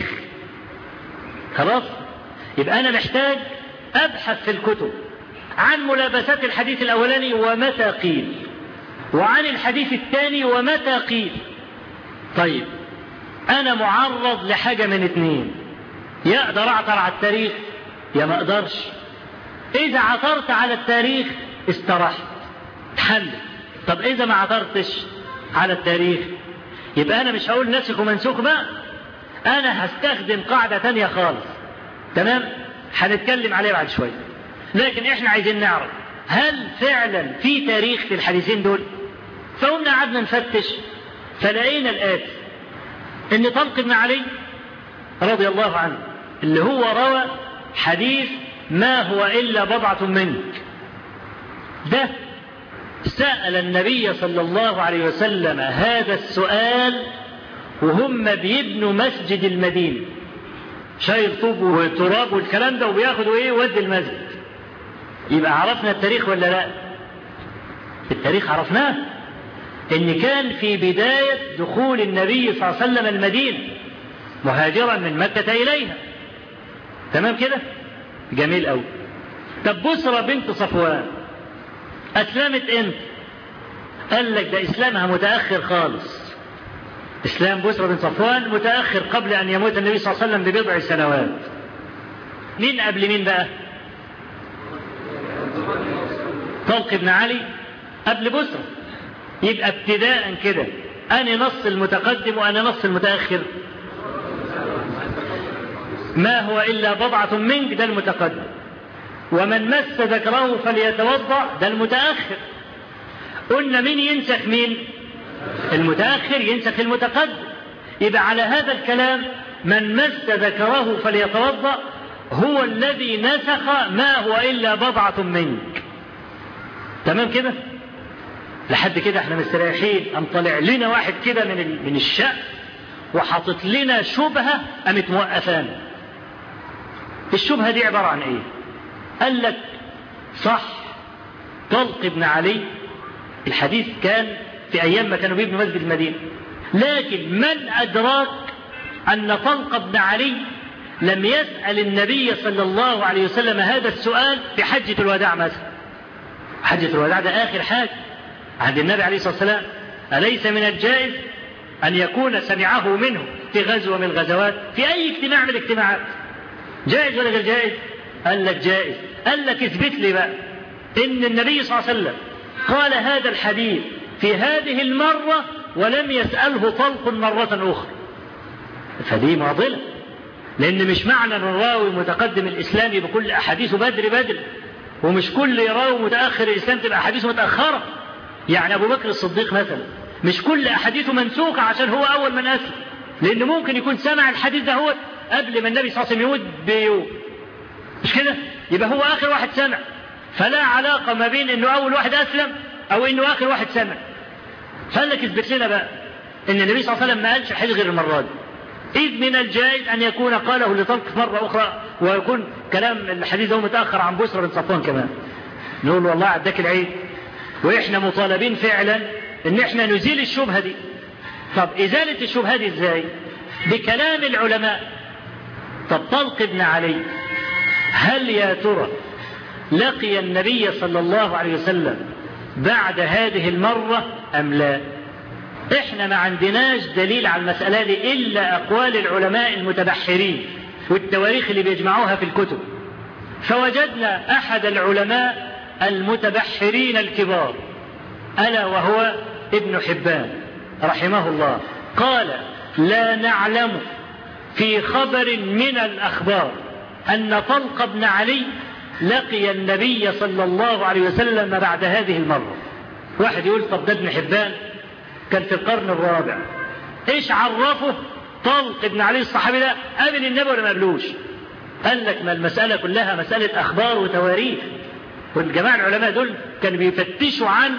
خلاص، يبقى أنا محتاج أبحث في الكتب عن ملابسات الحديث الأولاني ومتى قيل، وعن الحديث الثاني ومتى قيل. طيب أنا معرض لحاجة من اثنين، يا أقدر أعثر على التاريخ يا ما أقدرش. إذا عثرت على التاريخ استرحت حل. طب إذا ما عثرتش على التاريخ يبقى أنا مش هقول نسخ ومنسوخ بقى، أنا هستخدم قاعدة تانية خالص. تمام؟ هنتكلم عليها بعد شوية. لكن إحنا عايزين نعرف هل فعلا في تاريخ في الحديثين دول؟ فقمنا قعدنا نفتش فلقينا الآتي: إن طلق بن علي رضي الله عنه اللي هو روى حديث ما هو إلا بضعة منك، ده سأل النبي صلى الله عليه وسلم هذا السؤال وهم بيبنوا مسجد المدينة، شايل طوب وتراب والكلام ده وبياخدوا ايه ود المسجد. يبقى عرفنا التاريخ ولا لا؟ التاريخ عرفناه، ان كان في بداية دخول النبي صلى الله عليه وسلم المدينة مهاجرا من مكة إليها. تمام كده؟ جميل قوي. طب بسرى بنت صفوان أسلمت امتى؟ قال لك ده إسلامها متأخر خالص. إسلام بسرى بن صفوان متأخر قبل أن يموت النبي صلى الله عليه وسلم ببضع سنوات. مين قبل مين بقى؟ طلق بن علي قبل بسرى. يبقى ابتداء كده أنا نص المتقدم وأنا نص المتأخر. ما هو إلا بضعة منك ده المتقدم، ومن مس ذكره فليتوضأ ده المتأخر. قلنا مين ينسخ مين؟ المتأخر ينسخ المتقدم. يبقى على هذا الكلام من مس ذكره فليتوضأ هو الذي نسخ ما هو إلا بضعة منك. تمام كده؟ لحد كده احنا مستريحين. أم طلع لنا واحد كده من الشأن وحاطط لنا شبهة قامت موقفانا. الشبهة دي عبارة عن ايه؟ قال لك صح طلق بن علي الحديث كان في أيام ما كانوا بيبنوا مسجد المدينة، لكن من أدراك أن طلق بن علي لم يسأل النبي صلى الله عليه وسلم هذا السؤال في حجة الوداع مثلا؟ حجة الوداع ده آخر حاجة عند النبي عليه الصلاة والسلام. أليس من الجائز أن يكون سمعه منه في غزوة من الغزوات في أي اجتماع من الاجتماعات؟ جائز ولا غير جائز؟ قال لك جائز. قال لك اثبت لي بقى إن النبي صلى الله عليه وسلم قال هذا الحديث في هذه المرة ولم يسأله طلق مرة أخرى، فدي معضلة. لأن مش معنى أن الراوي متقدم الإسلام بكل أحاديثه بدري، ومش كل راوي متأخر الإسلام تبقى أحاديثه متأخرة. يعني أبو بكر الصديق مثلا مش كل أحاديثه منسوخة عشان هو أول من أسلم، لأنه ممكن يكون سمع الحديث ده هو قبل ما النبي صلى الله عليه وسلم يموت بيوم، مش كده؟ يبقى هو آخر واحد سمع، فلا علاقة ما بين إنه أول واحد أسلم أو إنه آخر واحد سمع. فقال لك اثبت لنا بقى إن النبي صلى الله عليه وسلم ما قالش حاجة غير المرة دي، إذ من الجائز أن يكون قاله لطلق مرة أخرى، ويكون كلام الحديث ده متأخر عن بسرى بن صفوان كمان. نقول له والله عداك العيد، وإحنا مطالبين فعلا إن إحنا نزيل الشبهة دي. طب إزالة الشبهة دي إزاي؟ بكلام العلماء. طب طلق بن علي هل يا ترى لقي النبي صلى الله عليه وسلم بعد هذه المرة أم لا؟ إحنا ما عندناش دليل على المسألة دي إلا أقوال العلماء المتبحرين والتواريخ اللي بيجمعوها في الكتب. فوجدنا أحد العلماء المتبحرين الكبار ألا وهو ابن حبان رحمه الله قال: لا نعلم في خبر من الأخبار أن طلق بن علي لقي النبي صلى الله عليه وسلم بعد هذه المرة. واحد يقول: طب ده ابن حبان كان في القرن الرابع، ايش عرفه طلق بن علي الصحابي ده قبل النبي ولا ما قبلوش؟ قال لك: ما المسألة كلها مسألة أخبار وتواريخ، والجماعة العلماء دول كانوا بيفتشوا عن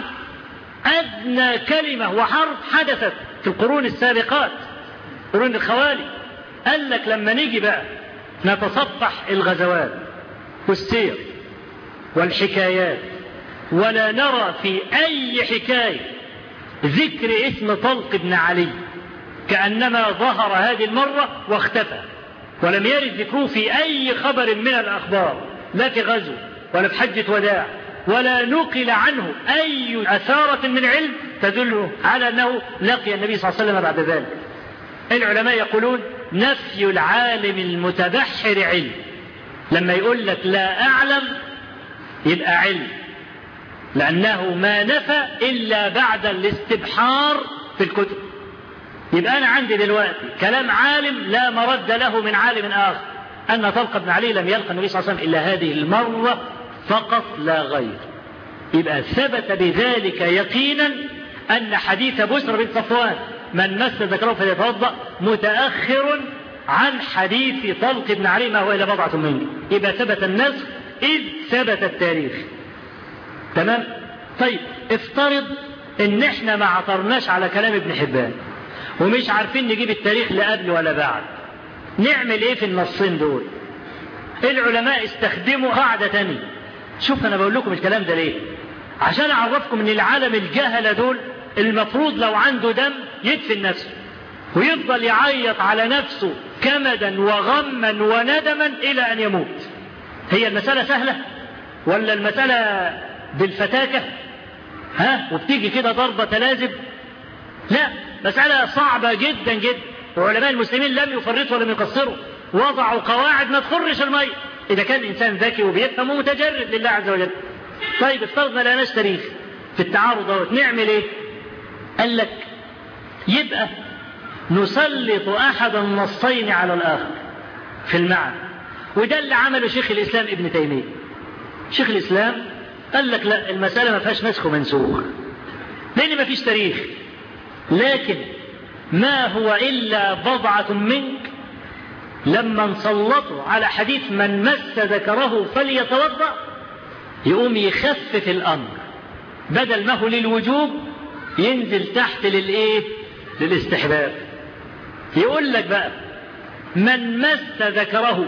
أدنى كلمة وحرف حدثت في القرون السابقات، قرون الخوالي. قال لك لما نيجي بقى نتصفح الغزوات والسير والحكايات ولا نرى في أي حكاية ذكر اسم طلق بن علي، كأنما ظهر هذه المرة واختفى، ولم يرد ذكره في أي خبر من الأخبار، لا في غزو ولا في حجة وداع، ولا نقل عنه أي أثارة من علم تدل على أنه لقي النبي صلى الله عليه وسلم بعد ذلك. العلماء يقولون: نفي العالم المتبحر علم. لما يقول لك لا أعلم يبقى علم، لأنه ما نفى إلا بعد الاستبحار في الكتب. يبقى أنا عندي دلوقتي كلام عالم لا مرد له من عالم آخر، أن طلق بن علي لم يلقى النبي صلى الله عليه وسلم إلا هذه المرة فقط لا غير. يبقى ثبت بذلك يقينا أن حديث بسرى بن صفوان من مس ذكره فليتوضأ متأخر عن حديث طلق بن علي ما هو إلا بضعة منه. يبقى ثبت النسخ إذ ثبت التاريخ. تمام؟ طيب افترض ان احنا ما عثرناش على كلام ابن حبان ومش عارفين نجيب التاريخ لا قبل ولا بعد، نعمل ايه في النصين دول؟ العلماء استخدموا قاعدة تانية. شوف انا بقول لكم الكلام ده ليه؟ عشان اعرفكم ان العالم الجهلة دول المفروض لو عنده دم يدفن نفسه ويفضل يعيط على نفسه كمدا وغما وندما الى ان يموت. هي المسألة سهلة ولا المسألة بالفتاكة؟ وبتيجي كده ضربة تلازم؟ لا، مسألة صعبة جدا جدا. وعلماء المسلمين لم يفرطوا ولم يقصروا، وضعوا قواعد ما تخرش المية إذا كان الإنسان ذكي وبيفهم ومتجرد لله عز وجل. طيب افترضنا لناش تاريخ في التعارض دوت، نعمل ايه؟ قال لك يبقى نسلط أحد النصين على الآخر في المعنى، وده اللي عمله شيخ الإسلام ابن تيمية. شيخ الإسلام قال لك لا، المسألة ما فيهاش نسخ ومنسوخ لأن ما فيش تاريخ، لكن ما هو إلا بضعة منك لما نسلطه على حديث من مس ذكره فليتوضأ يقوم يخفف الأمر، بدل ما هو للوجوب ينزل تحت للاستحباب. يقول لك بقى من مس ذكره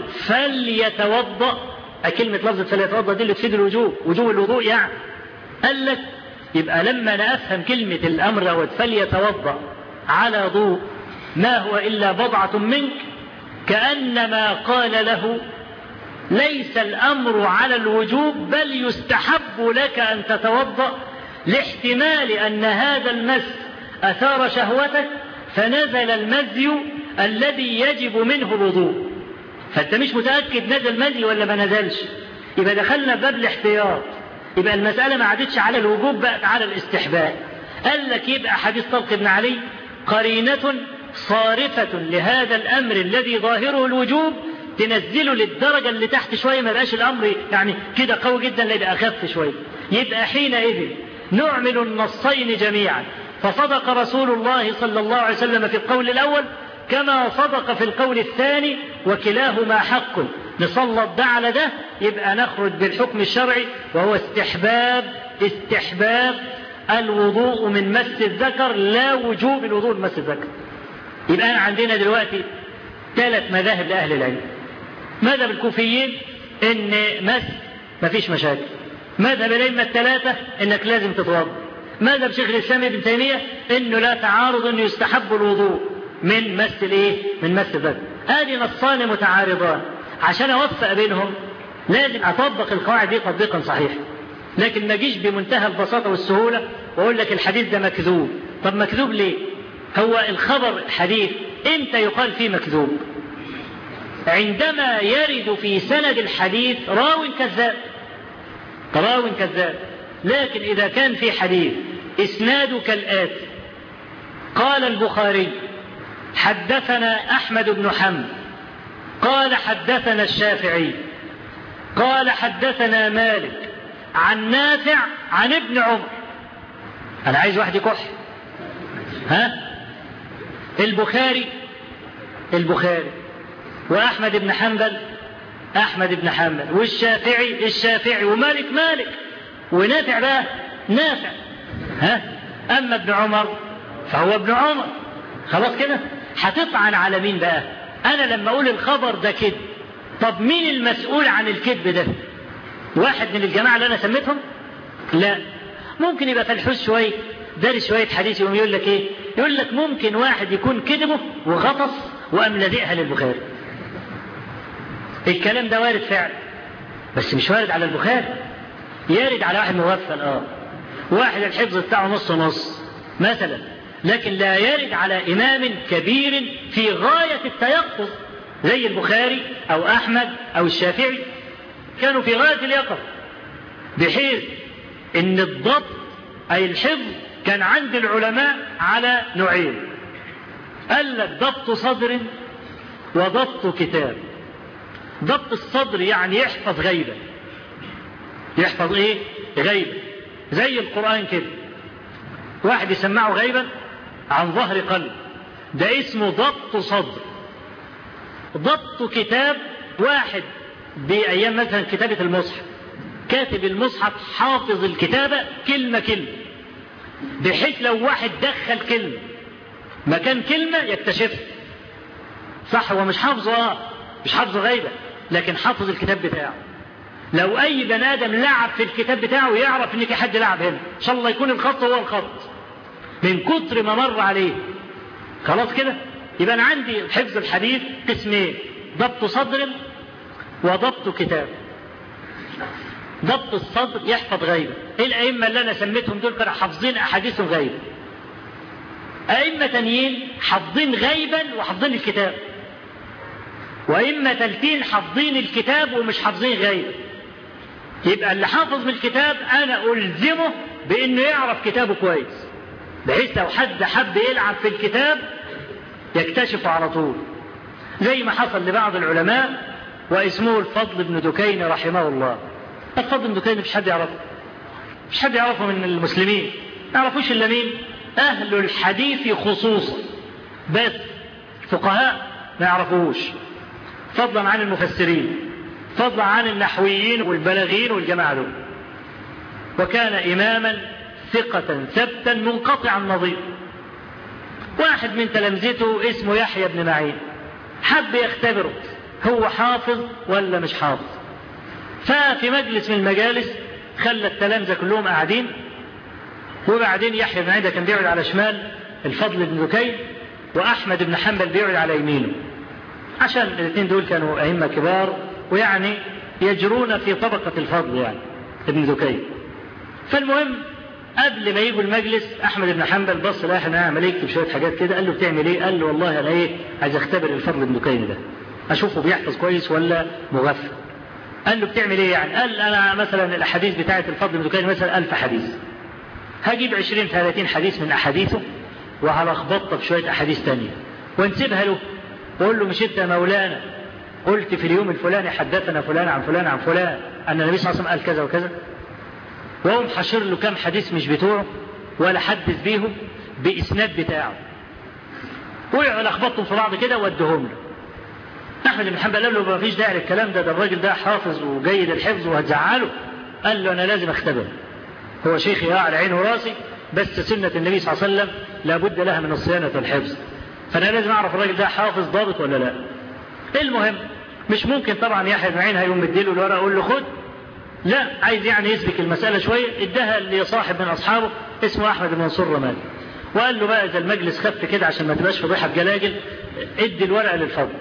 فليتوضأ، كلمة لفظة فليتوضأ دي اللي تفيد الوجوب، وجوب الوضوء يعني. قال لك يبقى لما أنا أفهم كلمة الأمر دوت فليتوضأ على ضوء ما هو إلا بضعة منك، كأنما قال له ليس الأمر على الوجوب بل يستحب لك أن تتوضأ لاحتمال أن هذا المس أثار شهوتك فنزل المزي الذي يجب منه الوضوء، فأنت مش متأكد نزل مزي ولا ما نزلش، يبقى دخلنا باب الاحتياط. يبقى المسألة ما عادتش على الوجوب بقت على الاستحباب. قال لك يبقى حديث طلق بن علي قرينة صارفة لهذا الأمر الذي ظاهره الوجوب تنزله للدرجة اللي تحت شوية، ما بقاش الأمر يعني كده قوي جدا، لا يبقى أخف شوية. يبقى حينئذ نعمل النصين جميعا، فصدق رسول الله صلى الله عليه وسلم في القول الأول كما صدق في القول الثاني، وكلاهما حق. نسلط ده على ده يبقى نخرج بالحكم الشرعي، وهو استحباب الوضوء من مس الذكر، لا وجوب الوضوء من مس الذكر. يبقى عندنا دلوقتي 3 مذاهب لأهل العلم. مذهب الكوفيين ان مس مفيش مشاكل. مذهب الأئمة الثلاثة انك لازم تتوضا. مذهب شيخ الإسلام ابن تيمية انه لا تعارض، انه يستحب الوضوء من مس من مس الذكر. هذه نصان متعارضان، عشان اوفق بينهم لازم اطبق القواعد دي تطبيقا صحيحا. لكن ما اجيش بمنتهى البساطة والسهولة واقول لك الحديث ده مكذوب. طب مكذوب ليه؟ هو الخبر حديث امتى يقال فيه مكذوب؟ عندما يرد في سند الحديث راو كذاب. لكن إذا كان في حديث إسناده كالآتي: قال البخاري حدثنا أحمد بن حنبل قال حدثنا الشافعي قال حدثنا مالك عن نافع عن ابن عمر. أنا عايز واحد يكح. البخاري وأحمد بن حنبل والشافعي ومالك ونافع بقى نافع. أما ابن عمر فهو ابن عمر. خلاص كده. هتطعن على مين بقى؟ أنا لما أقول الخبر ده كذب، طب مين المسؤول عن الكذب ده؟ واحد من الجماعة اللي أنا سميتهم؟ لا. ممكن يبقى فلحوس شوية، دارس شوية حديث، يقوم يقول لك إيه؟ يقول لك ممكن واحد يكون كذبه وغطس وأم لازقها للبخاري. الكلام ده وارد فعلا، بس مش وارد على البخاري. يارد على واحد مغفل، واحد الحفظ بتاعه نص مثلا، لكن لا يارد على إمام كبير في غاية التيقظ زي البخاري أو أحمد أو الشافعي. كانوا في غاية اليقظة، بحيث إن الضبط أي الحفظ كان عند العلماء على نوعين. قال لك ضبط صدر وضبط كتاب. ضبط الصدر يعني يحفظ غيبة. يحفظ ايه؟ غيبة، زي القرآن كده. واحد يسمعه غيبا عن ظهر قلب، ده اسمه ضبط صدر. ضبط كتاب، واحد بأيام مثلا كتابة المصحف، كاتب المصحف حافظ الكتابة كلمة بحيث لو واحد دخل كلمة مكان كلمة يكتشفها. صح، هو مش حافظه مش حافظه غيبة، لكن حافظ الكتاب بتاعه. لو أي بني آدم لعب في الكتاب بتاعه يعرف إن في حد لعب هنا، إن شاء الله يكون الخط هو الخط من كتر ما مر عليه. خلاص كده. يبقى أنا عندي حفظ الحديث قسمين: ضبط صدر وضبط كتاب. ضبط الصدر يحفظ غيبة. الأئمة اللي أنا سميتهم دول كانوا حافظين أحاديثهم غيبة. أئمة تانيين حافظين غيبا وحافظين الكتاب، وأئمة تالتين حافظين الكتاب ومش حافظين غيبا. يبقى اللي حافظ من الكتاب أنا ألزمه بأنه يعرف كتابه كويس، بحيث لو حد حب يلعب في الكتاب يكتشفه على طول، زي ما حصل لبعض العلماء واسمه الفضل بن دكين رحمه الله. الفضل بن دكين مش حد يعرفه من المسلمين، ما يعرفوش إلا مين؟ أهل الحديث خصوصا، بس الفقهاء ما يعرفوش، فضلا عن المفسرين، فضلا عن النحويين والبلاغين والجماعة دول. وكان إماما ثقة ثبتا منقطع النظير. واحد من تلامذته اسمه يحيى بن معين حب يختبره، هو حافظ ولا مش حافظ. ففي مجلس من المجالس خلى التلامذة كلهم قاعدين، وبعدين يحيى بن معين كان بيقعد على شمال الفضل بن دكين، وأحمد بن حنبل بيقعد على يمينه، عشان الاثنين دول كانوا أئمة كبار ويعني يجرون في طبقة الفضل يعني ابن دكين. فالمهم قبل ما يجوا المجلس أحمد بن حنبل بص لأحد أنا عمال يكتب شوية حاجات كده. قال له بتعمل إيه؟ قال له والله أنا عايز أختبر الفضل بن دكين ده، أشوفه بيحفظ كويس ولا مغفل. قال له بتعمل ايه يعني؟ قال انا مثلا الاحاديث بتاعه الفضل بن دكين مثلا 1000 حديث، هجيب 20-30 حديث من احاديثه وهلخبطها بشويه احاديث تانية ونسيبها له، واقول له مش انت يا مولانا قلت في اليوم الفلاني حدثنا فلان عن فلان عن فلان ان النبي صلى الله عليه وسلم قال كذا وكذا، وهم حشر له كام حديث مش بتوعه ولا حدث بيهم باسناد بتاعه، وقعوا لخبطهم في بعض كده وادهم له. احمد بن حنبل قال له ما فيش داعي للكلام ده الراجل ده حافظ وجيد الحفظ وهتزعله. قال له انا لازم اختبره، هو شيخي على عينه وراسي، بس سنه النبي صلى الله عليه وسلم لابد لها من الصيانه والحفظ، فانا لازم اعرف الراجل ده حافظ ضابط ولا لا. المهم مش ممكن طبعا يحيى بن معين هيقوم مديله الورقه اقول له خد، لا، عايز يعني يسبك المساله شويه، اداها لصاحب من اصحابه اسمه احمد بن منصور الرمادي، وقال له بقى اذا المجلس خف كده عشان ما تبقاش فضيحه بجلاجل ادي الورقه للفضل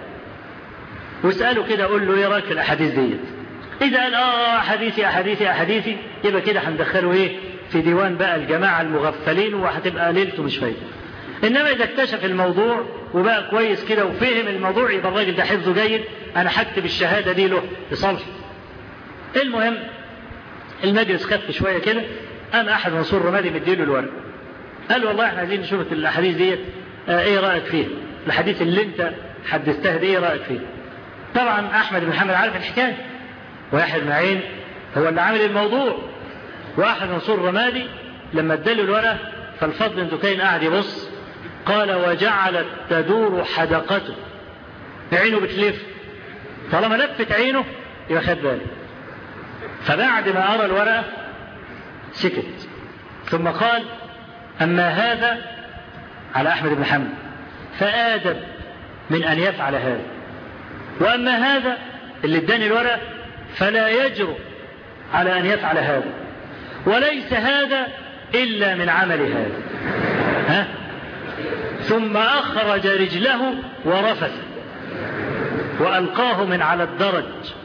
واساله كده قول له ايه رايك في الاحاديث ديت. اذا قال احاديثي احاديثي احاديثي يبقى كده هندخله ايه في ديوان بقى الجماعه المغفلين وهتبقى ليلته مش فايده. انما اذا اكتشف الموضوع وبقى كويس كده وفهم الموضوع يبقى الراجل ده حفظه جيد، انا هكتب الشهاده دي له لصالحه. المهم المجلس خف شويه كده، قام احد منصور الرمادي مديله الورق، قال والله احنا عايزين نشوف الاحاديث ديت ايه رايك فيها؟ الحديث اللي انت حدثتها دي ايه رايك فيها؟ طبعا احمد بن حنبل عارف الحكايه، ويحيى بن معين هو اللي عامل الموضوع، واحد منصور الرمادي لما اداله الورقه فالفضل بن دكين قاعد يبص، قال وجعلت تدور حدقته، عينه بتلف، طالما لفت عينه يبقى خد باله. فبعد ما أرى الورقة سكت، ثم قال أما هذا على أحمد بن حنبل فآدب من أن يفعل هذا، وأما هذا اللي اداني الورقة فلا يجرؤ على أن يفعل هذا، وليس هذا إلا من عمل هذا. ثم أخرج رجله ورفث وألقاه من على الدرج،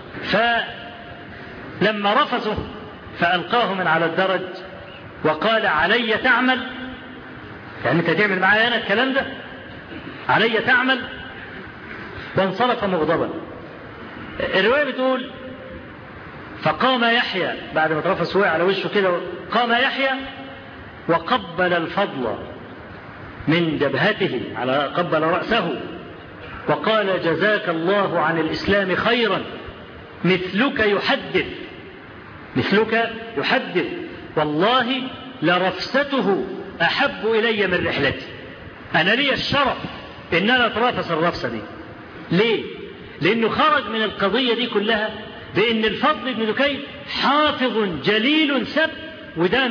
فلما رفثه فألقاه من على الدرج وقال علي تعمل، يعني أنت تعمل معايا أنا الكلام ده، علي تعمل، وانصرف مغضبا. الرواية بتقول فقام يحيى بعد ما اترفث وقع على وشه كده، قام يحيى وقبل الفضل من جبهته على قبل رأسه وقال جزاك الله عن الإسلام خيرا، مثلك يحدث والله لرفسته أحب إلي من رحلتي. أنا لي الشرف إن أنا أترافس الرفسة دي. ليه؟ لأنه خرج من القضية دي كلها بأن الفضل بن دكين حافظ جليل سب، وده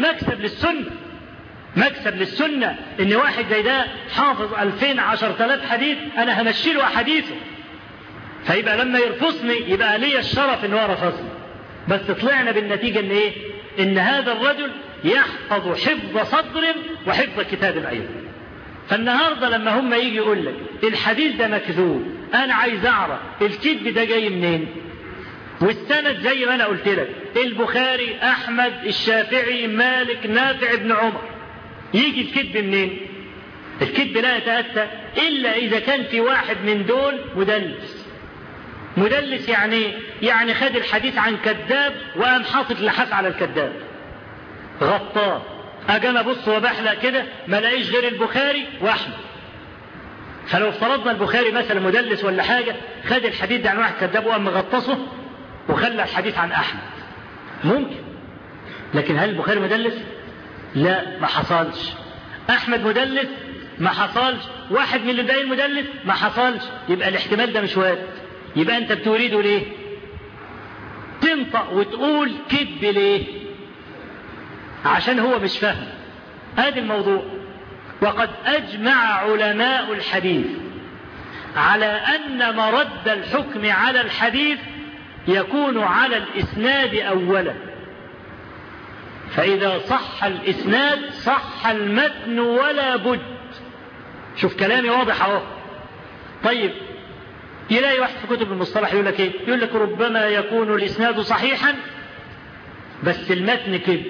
مكسب للسنة إن واحد زي ده حافظ 2000-10,000 حديث أنا همشيله أحاديثه، فيبقى لما يرفصني يبقى لي الشرف إن هو رفصني. بس طلعنا بالنتيجة إن إيه؟ إن هذا الرجل يحفظ حفظ صدر وحفظ كتاب أيضا. فالنهاردة لما هم يجي يقول لك الحديث ده مكذوب، أنا عايز أعرف الكذب ده جاي منين، والسند زي ما أنا قلت لك البخاري أحمد الشافعي مالك نافع ابن عمر، يجي الكذب منين؟ الكذب لا يتأتى إلا إذا كان في واحد من دول مدلس يعني خد الحديث عن كذاب وقام حاطط لحاف على الكذاب غطاه، أجي أنا أبص وبحلق كده ما لاقيش غير البخاري وأحمد. فلو افترضنا البخاري مثلا مدلس ولا حاجة خد الحديث ده عن واحد كذاب وقام مغطسه وخلى الحديث عن أحمد، ممكن. لكن هل البخاري مدلس؟ لا، ما حصلش. أحمد مدلس؟ ما حصلش. واحد من اللي باقيين مدلس؟ ما حصلش. يبقى الاحتمال ده مش وارد. يبقى أنت بتريده ليه؟ تنطق وتقول كذب ليه؟ عشان هو مش فاهم. هذا الموضوع. وقد أجمع علماء الحديث على أن مرد الحكم على الحديث يكون على الإسناد أولا، فإذا صح الإسناد صح المتن ولا بد. شوف كلامي واضح اهو. طيب يلاقي واحد في كتب المصطلح يقول لك ايه؟ يقول لك ربما يكون الإسناد صحيحا بس المتن كذب.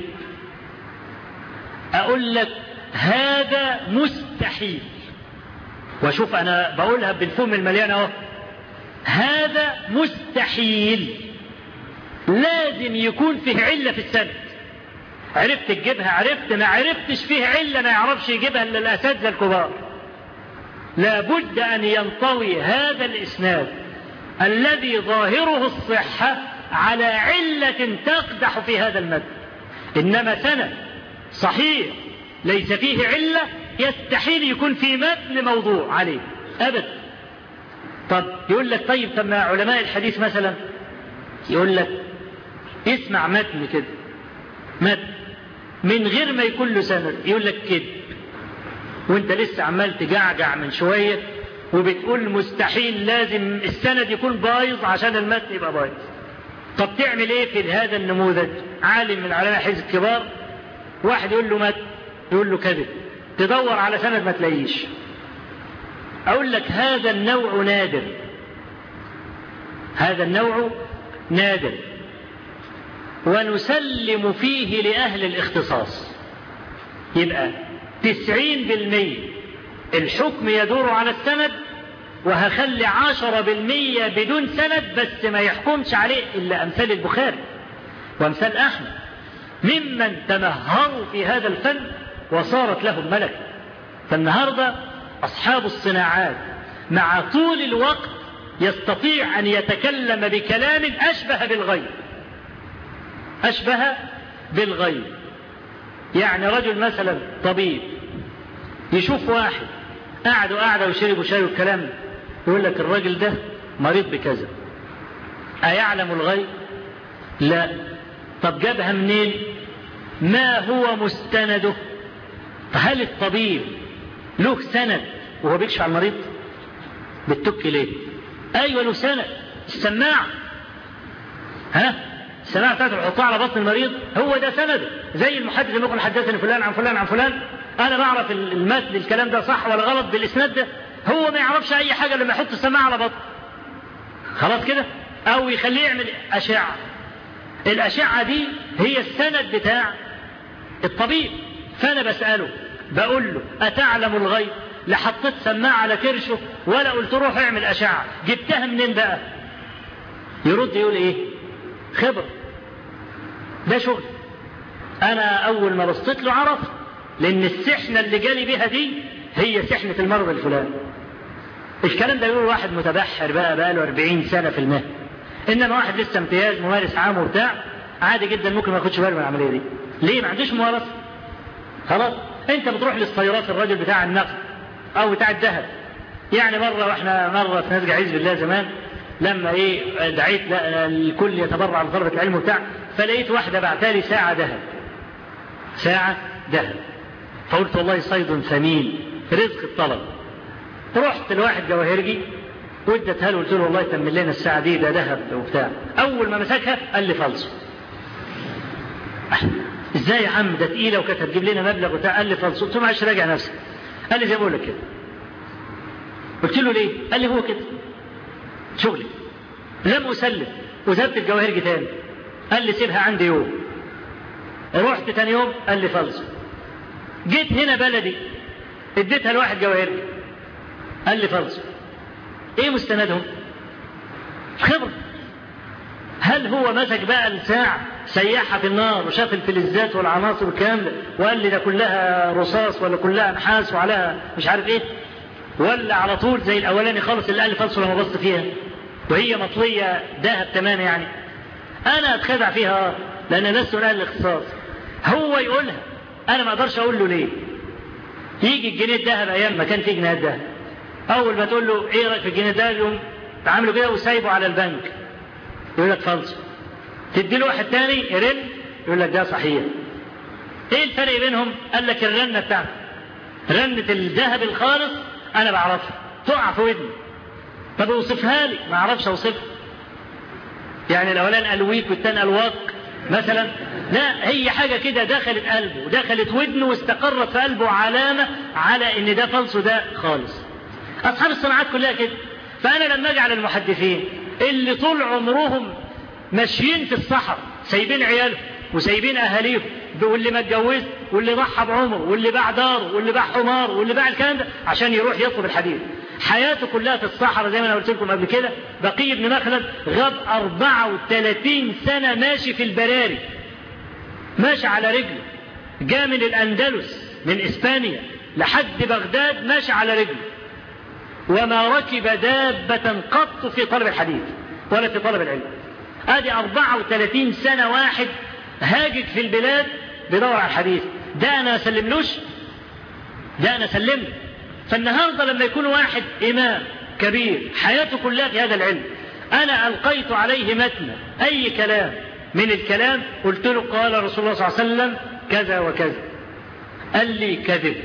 أقول لك هذا مستحيل. وشوف أنا بقولها بالفم المليان اهو، هذا مستحيل. لازم يكون فيه علة في السند. عرفت تجيبها عرفت، ما عرفتش فيه علة ما يعرفش يجيبها إلا الأساتذة الكبار. لابد أن ينطوي هذا الإسناد الذي ظاهره الصحة على علة تقدح في هذا المتن. إنما سند صحيح ليس فيه علة يستحيل يكون في متن موضوع عليه أبدا. طب يقول لك طيب ما علماء الحديث مثلا يقول لك اسمع متن كده، متن من غير ما يكون له سند، يقول لك كده وانت لسه عمال تجعجع من شوية وبتقول مستحيل لازم السند يكون بايظ عشان المتن يبقى بايظ. طب تعمل ايه في هذا النموذج؟ عالم من علماء الحديث الكبار، واحد يقول له متن يقول له كذب، تدور على سند ما تلاقيش. اقول لك هذا النوع نادر، هذا النوع نادر، ونسلم فيه لأهل الاختصاص. يبقى 90% الحكم يدور على السند، وهخلي 10% بدون سند بس ما يحكمش عليه إلا أمثال البخاري وأمثال أحمد ممن تمهروا في هذا الفن وصارت لهم ملكة. فالنهاردة أصحاب الصناعات مع طول الوقت يستطيع أن يتكلم بكلام أشبه بالغيب، أشبه بالغيب. يعني رجل مثلا طبيب يشوف واحد قعدوا وشربوا شاي والكلام، يقول لك الراجل ده مريض بكذا، أيعلم الغيب؟ لا. طب جابها منين؟ ما هو مستنده؟ هل الطبيب له سند وهو بيكشف على المريض؟ بتك ليه؟ أيوة له سند، السماعة، السماعة بتاعته بيحطها على بطن المريض، هو ده سنده. زي المحدث اللي يقول حدثني فلان عن فلان عن فلان، أنا بعرف المتن الكلام ده صح ولا غلط بالإسناد ده، هو ما يعرفش أي حاجة لما يحط السماعة على بطن. خلاص كده؟ أو يخليه يعمل أشعة، الأشعة دي هي السند بتاع الطبيب. فأنا بسأله بقول له أتعلم الغيب؟ لا حطيت سماعة على كرشه ولا قلت روح اعمل أشعة، جبتها منين بقى؟ يرد يقول إيه؟ خبر، ده شغل. أنا أول ما بصيت له عرف، لأن السحنة اللي جالي بها دي هي سحنة المرض الفلاني. الكلام ده يقول واحد متبحر بقى له 40 سنة في المهنة، إنما واحد لسه امتياز ممارس عام وبتاع عادي جدا ممكن ما ياخدش باله من العملية دي. ليه؟ ما عندوش ممارسة. خلاص أنت بتروح للصيرات، الراجل بتاع النقد أو بتاع الذهب. يعني مرة في نزع عز بالله زمان لما دعيت الكل يتبرع لطلبة العلم وبتاع، فلقيت واحدة بعتالي ساعة ذهب، فقلت والله صيد ثمين رزق الطلب. رحت لواحد جواهرجي وادتها له، قلت له والله تمن لنا الساعة دي، ده ذهب وبتاع. أول ما مسكها قال لي فلسو. ازاي يا عم ده تقيلة وكانت هتجيب لنا مبلغ وبتاع؟ قال لي فلسو. قلت له معلش راجع نفسك. قال لي زي ما بقول لك كده. قلت له ليه؟ قال لي هو كده شغلي. لم أسلم وذهبت الجواهرجي تاني، قال لي سيبها عندي يوم. رحت تاني يوم قال لي فلسو. جيت هنا بلدي اديتها لواحد جواهرجي قال لي فلسو. ايه مستندهم؟ خبر. هل هو مسك بقى الساعة سيحها في النار وشاف الفلزات والعناصر الكاملة وقال لي ده كلها رصاص ولا كلها نحاس وعليها مش عارف ايه، ولا على طول زي الاولاني خالص اللي قال لي فلسو لما بصت فيها وهي مطوية ذهب تمام؟ يعني انا اتخدع فيها لان لست من اهل الاختصاص. هو يقولها انا ما اقدرش اقول له ليه. يجي الجنيه الذهب ايام ما كان في جنيه الذهب، اول ما تقول له ايه رايك في الجنيه الذهب يقوم تعامله كده وسايبه على البنك يقول لك فلسو. تدي له واحد تاني يرن يقول لك ده صحيح. ايه الفرق بينهم؟ قال لك الرنه بتاعته، رنه الذهب الخالص انا بعرفها تقع في ودني، طب اوصفها لي، ما اعرفش اوصفها. يعني الاولان الويك والثاني الواق مثلا، لا هي حاجه كده دخلت قلبه ودخلت ودنه واستقرت في قلبه علامه على ان ده فلسو ده خالص. اصحاب الصناعات كلها كده. فانا لما اجي على المحدثين اللي طول عمرهم ماشيين في الصحراء سايبين عيالهم وسايبين أهاليهم، واللي ما اتجوز واللي ضحى بعمره واللي باع داره واللي باع حمار واللي باع الكلام ده عشان يروح يطلب الحديث. حياته كلها في الصحراء زي ما أنا قلت لكم قبل كده. بقي بن مخلد غاب 34 سنة ماشي في البراري، ماشي على رجله، جاء من الأندلس من إسبانيا لحد بغداد ماشي على رجله، وما ركب دابة قط في طلب الحديث ولا في طلب العلم. ادي 34 سنة واحد هاجج في البلاد بيدور على الحديث. ده انا اسلملوش؟ ده انا اسلمه؟ فالنهاردة لما يكون واحد امام كبير حياته كلها في هذا العلم، انا القيت عليه متن اي كلام من الكلام قلت له قال رسول الله صلى الله عليه وسلم كذا وكذا، قال لي كذب،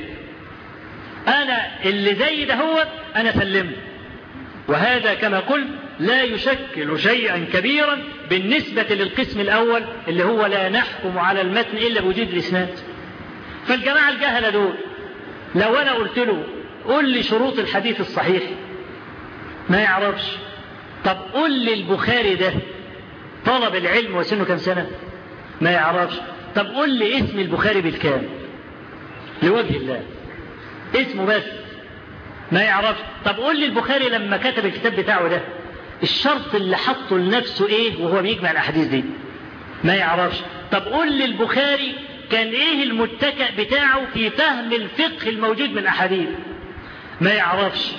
انا اللي زي ده هو انا سلمه. وهذا كما قلت لا يشكل شيئا كبيرا بالنسبة للقسم الأول اللي هو لا نحكم على المتن إلا بوجود الإسناد. فالجماعة الجهلة دول لو أنا قلت له قل لي شروط الحديث الصحيح ما يعرفش. طب قل لي البخاري ده طلب العلم وسنه كم سنة ما يعرفش. طب قل لي اسم البخاري بالكام لوجه الله، اسمه بس ما يعرفش. طب قول لي البخاري لما كتب الكتاب بتاعه ده الشرط اللي حطه لنفسه ايه وهو بيجمع الاحاديث دي ما يعرفش. طب قول لي البخاري كان ايه المتكأ بتاعه في فهم الفقه الموجود من الاحاديث ما يعرفش.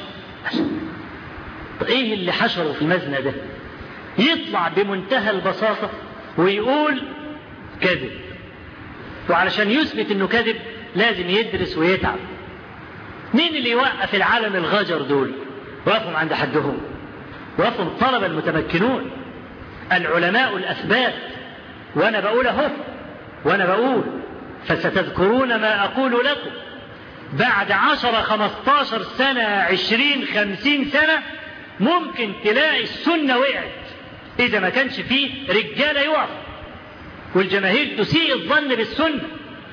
طب ايه اللي حشره في المزنة ده؟ يطلع بمنتهى البساطة ويقول كذب، وعلشان يثبت انه كذب لازم يدرس ويتعب. مين اللي يوقف العالم الغجر دول؟ وقفهم عند حدهم، وقفهم الطلبة المتمكنون العلماء الأثبات. وأنا بقول أهو، وأنا بقول فستذكرون ما أقول لكم بعد 10 15 سنة 20 50 سنة ممكن تلاقي السنة وقعت إذا ما كانش فيه رجالة يقف والجماهير تسيء الظن بالسنة.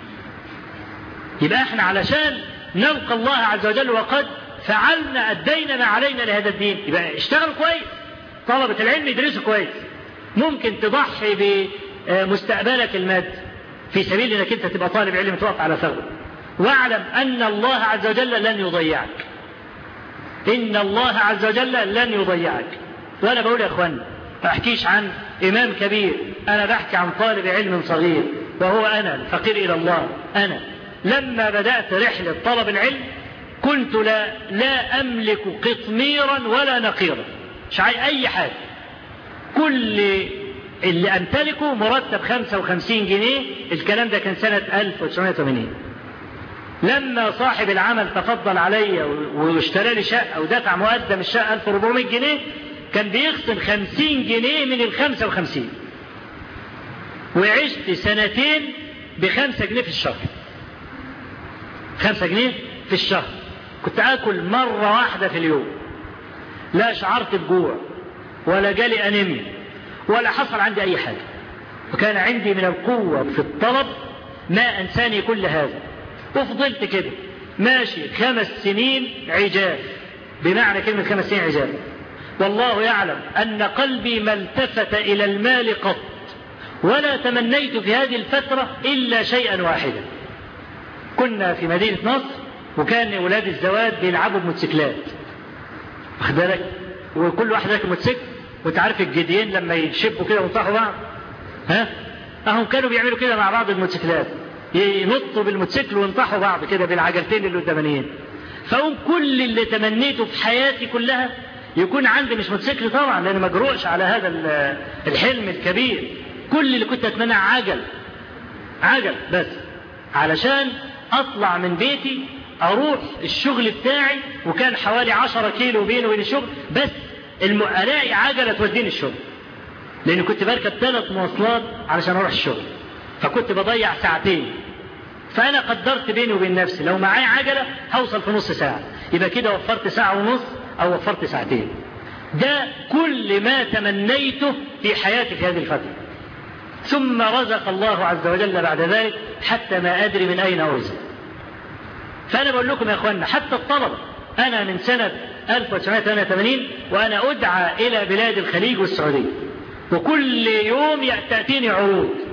يبقى احنا علشان نلقى الله عز وجل وقد فعلنا أدينا ما علينا لهذا الدين يبقى اشتغلوا كويس، طلبة العلم يدرسوا كويس. ممكن تضحي بمستقبلك المادي في سبيل انك انت تبقى طالب علم توقف على ثغره، واعلم ان الله عز وجل لن يضيعك، ان الله عز وجل لن يضيعك. وانا بقول يا اخوان ما احكيش عن امام كبير، انا بحكي عن طالب علم صغير وهو انا الفقير الى الله. انا لما بدأت رحلة طلب العلم كنت لا أملك قطميرا ولا نقيرا، مش أي حاجة. كل اللي أمتلكه مرتب 55 جنيه. الكلام ده كان سنة 1980. لما صاحب العمل تفضل علي واشترى لي شقة ودفع مقدم الشقة 1400 جنيه كان بيخصم 50 جنيه من ال 55. وعشت سنتين ب5 جنيه في الشهر، 5 جنيه في الشهر. كنت آكل مرة واحدة في اليوم، لا شعرت بجوع ولا جالي أنيميا ولا حصل عندي أي حاجة. وكان عندي من القوة في الطلب ما أنساني كل هذا. وفضلت كده ماشي 5 سنين عجاف، بمعنى كلمة 5 سنين عجاف. والله يعلم أن قلبي ما التفت إلى المال قط، ولا تمنيت في هذه الفترة إلا شيئا واحدا. كنا في مدينة نصر وكان أولاد الزواج بيلعبوا بموتوسيكلات، واخد بالك، وكل واحد راكب موتوسيكل، وانت عارف الجديين لما يشبوا كده وينطحوا بعض، اهم كانوا بيعملوا كده مع بعض الموتوسيكلات، ينطوا بالموتوسيكل وينطحوا بعض كده بالعجلتين اللي قدامانيين. فهم كل اللي تمنيته في حياتي كلها يكون عندي مش موتوسيكل طبعا لأنه ما جرؤش على هذا الحلم الكبير. كل اللي كنت أتمنى عجل بس، علشان أطلع من بيتي أروح الشغل بتاعي، وكان حوالي 10 كيلو بيني وبين الشغل، بس ألاقي عجلة توديني الشغل، لأن كنت بركب 3 مواصلات علشان أروح الشغل، فكنت بضيع ساعتين. فأنا قدرت بيني وبين نفسي لو معايا عجلة هوصل في نص ساعة، يبقى كده وفرت 1.5 ساعة أو وفرت 2 ساعتين. ده كل ما تمنيته في حياتي في هذه الفترة. ثم رزق الله عز وجل بعد ذلك حتى ما أدري من أين أرزق. فأنا بقول لكم يا أخوانا حتى الطلبة، أنا من سنة 1988 وأنا أدعى إلى بلاد الخليج والسعودية، وكل يوم تأتيني عروض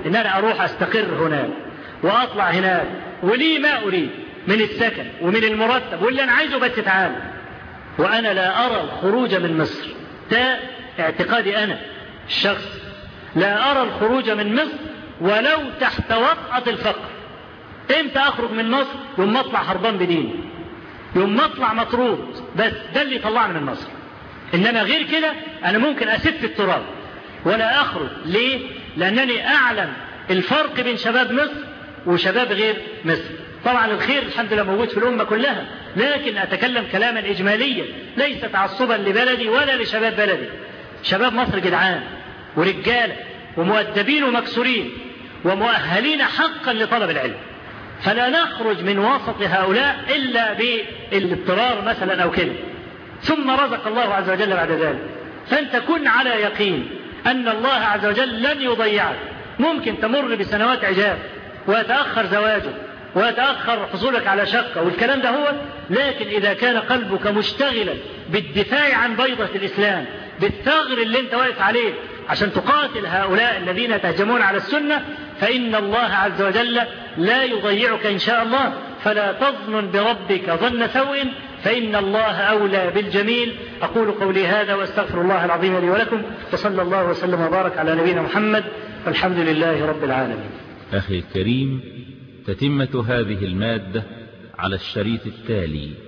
إن أنا أروح أستقر هناك وأطلع هناك ولي ما أريد من السكن ومن المرتب واللي أنا عايزه بس تعالى، وأنا لا أرى الخروج من مصر. ده اعتقادي أنا الشخص، لا أرى الخروج من مصر ولو تحت وطأة الفقر. إمتى أخرج من مصر؟ يوم ما أطلع هربان بديني، يوم ما أطلع مطرود، بس ده اللي يطلعني من مصر. إنما غير كده أنا ممكن أسف التراب ولا أخرج. ليه؟ لأنني أعلم الفرق بين شباب مصر وشباب غير مصر. طبعا الخير الحمد لله موجود في الأمة كلها، لكن أتكلم كلاما إجماليا ليس تعصبا لبلدي ولا لشباب بلدي. شباب مصر جدعان ورجالة ومؤدبين ومكسورين ومؤهلين حقا لطلب العلم، فلا نخرج من وسط هؤلاء إلا بالاضطرار مثلا أو كده، ثم رزق الله عز وجل بعد ذلك. فأنت كن على يقين أن الله عز وجل لن يضيعك. ممكن تمر بسنوات عجاب ويتأخر زواجك ويتأخر حصولك على شقة والكلام ده هو، لكن إذا كان قلبك مشتغلا بالدفاع عن بيضة الإسلام، بالثغر اللي انت واقف عليه عشان تقاتل هؤلاء الذين تهجمون على السنة، فإن الله عز وجل لا يضيعك إن شاء الله. فلا تظن بربك ظن سوء، فإن الله أولى بالجميل. أقول قولي هذا وأستغفر الله العظيم لي ولكم، وصلى الله وسلم وبارك على نبينا محمد، والحمد لله رب العالمين. أخي الكريم، تتمة هذه المادة على الشريط التالي.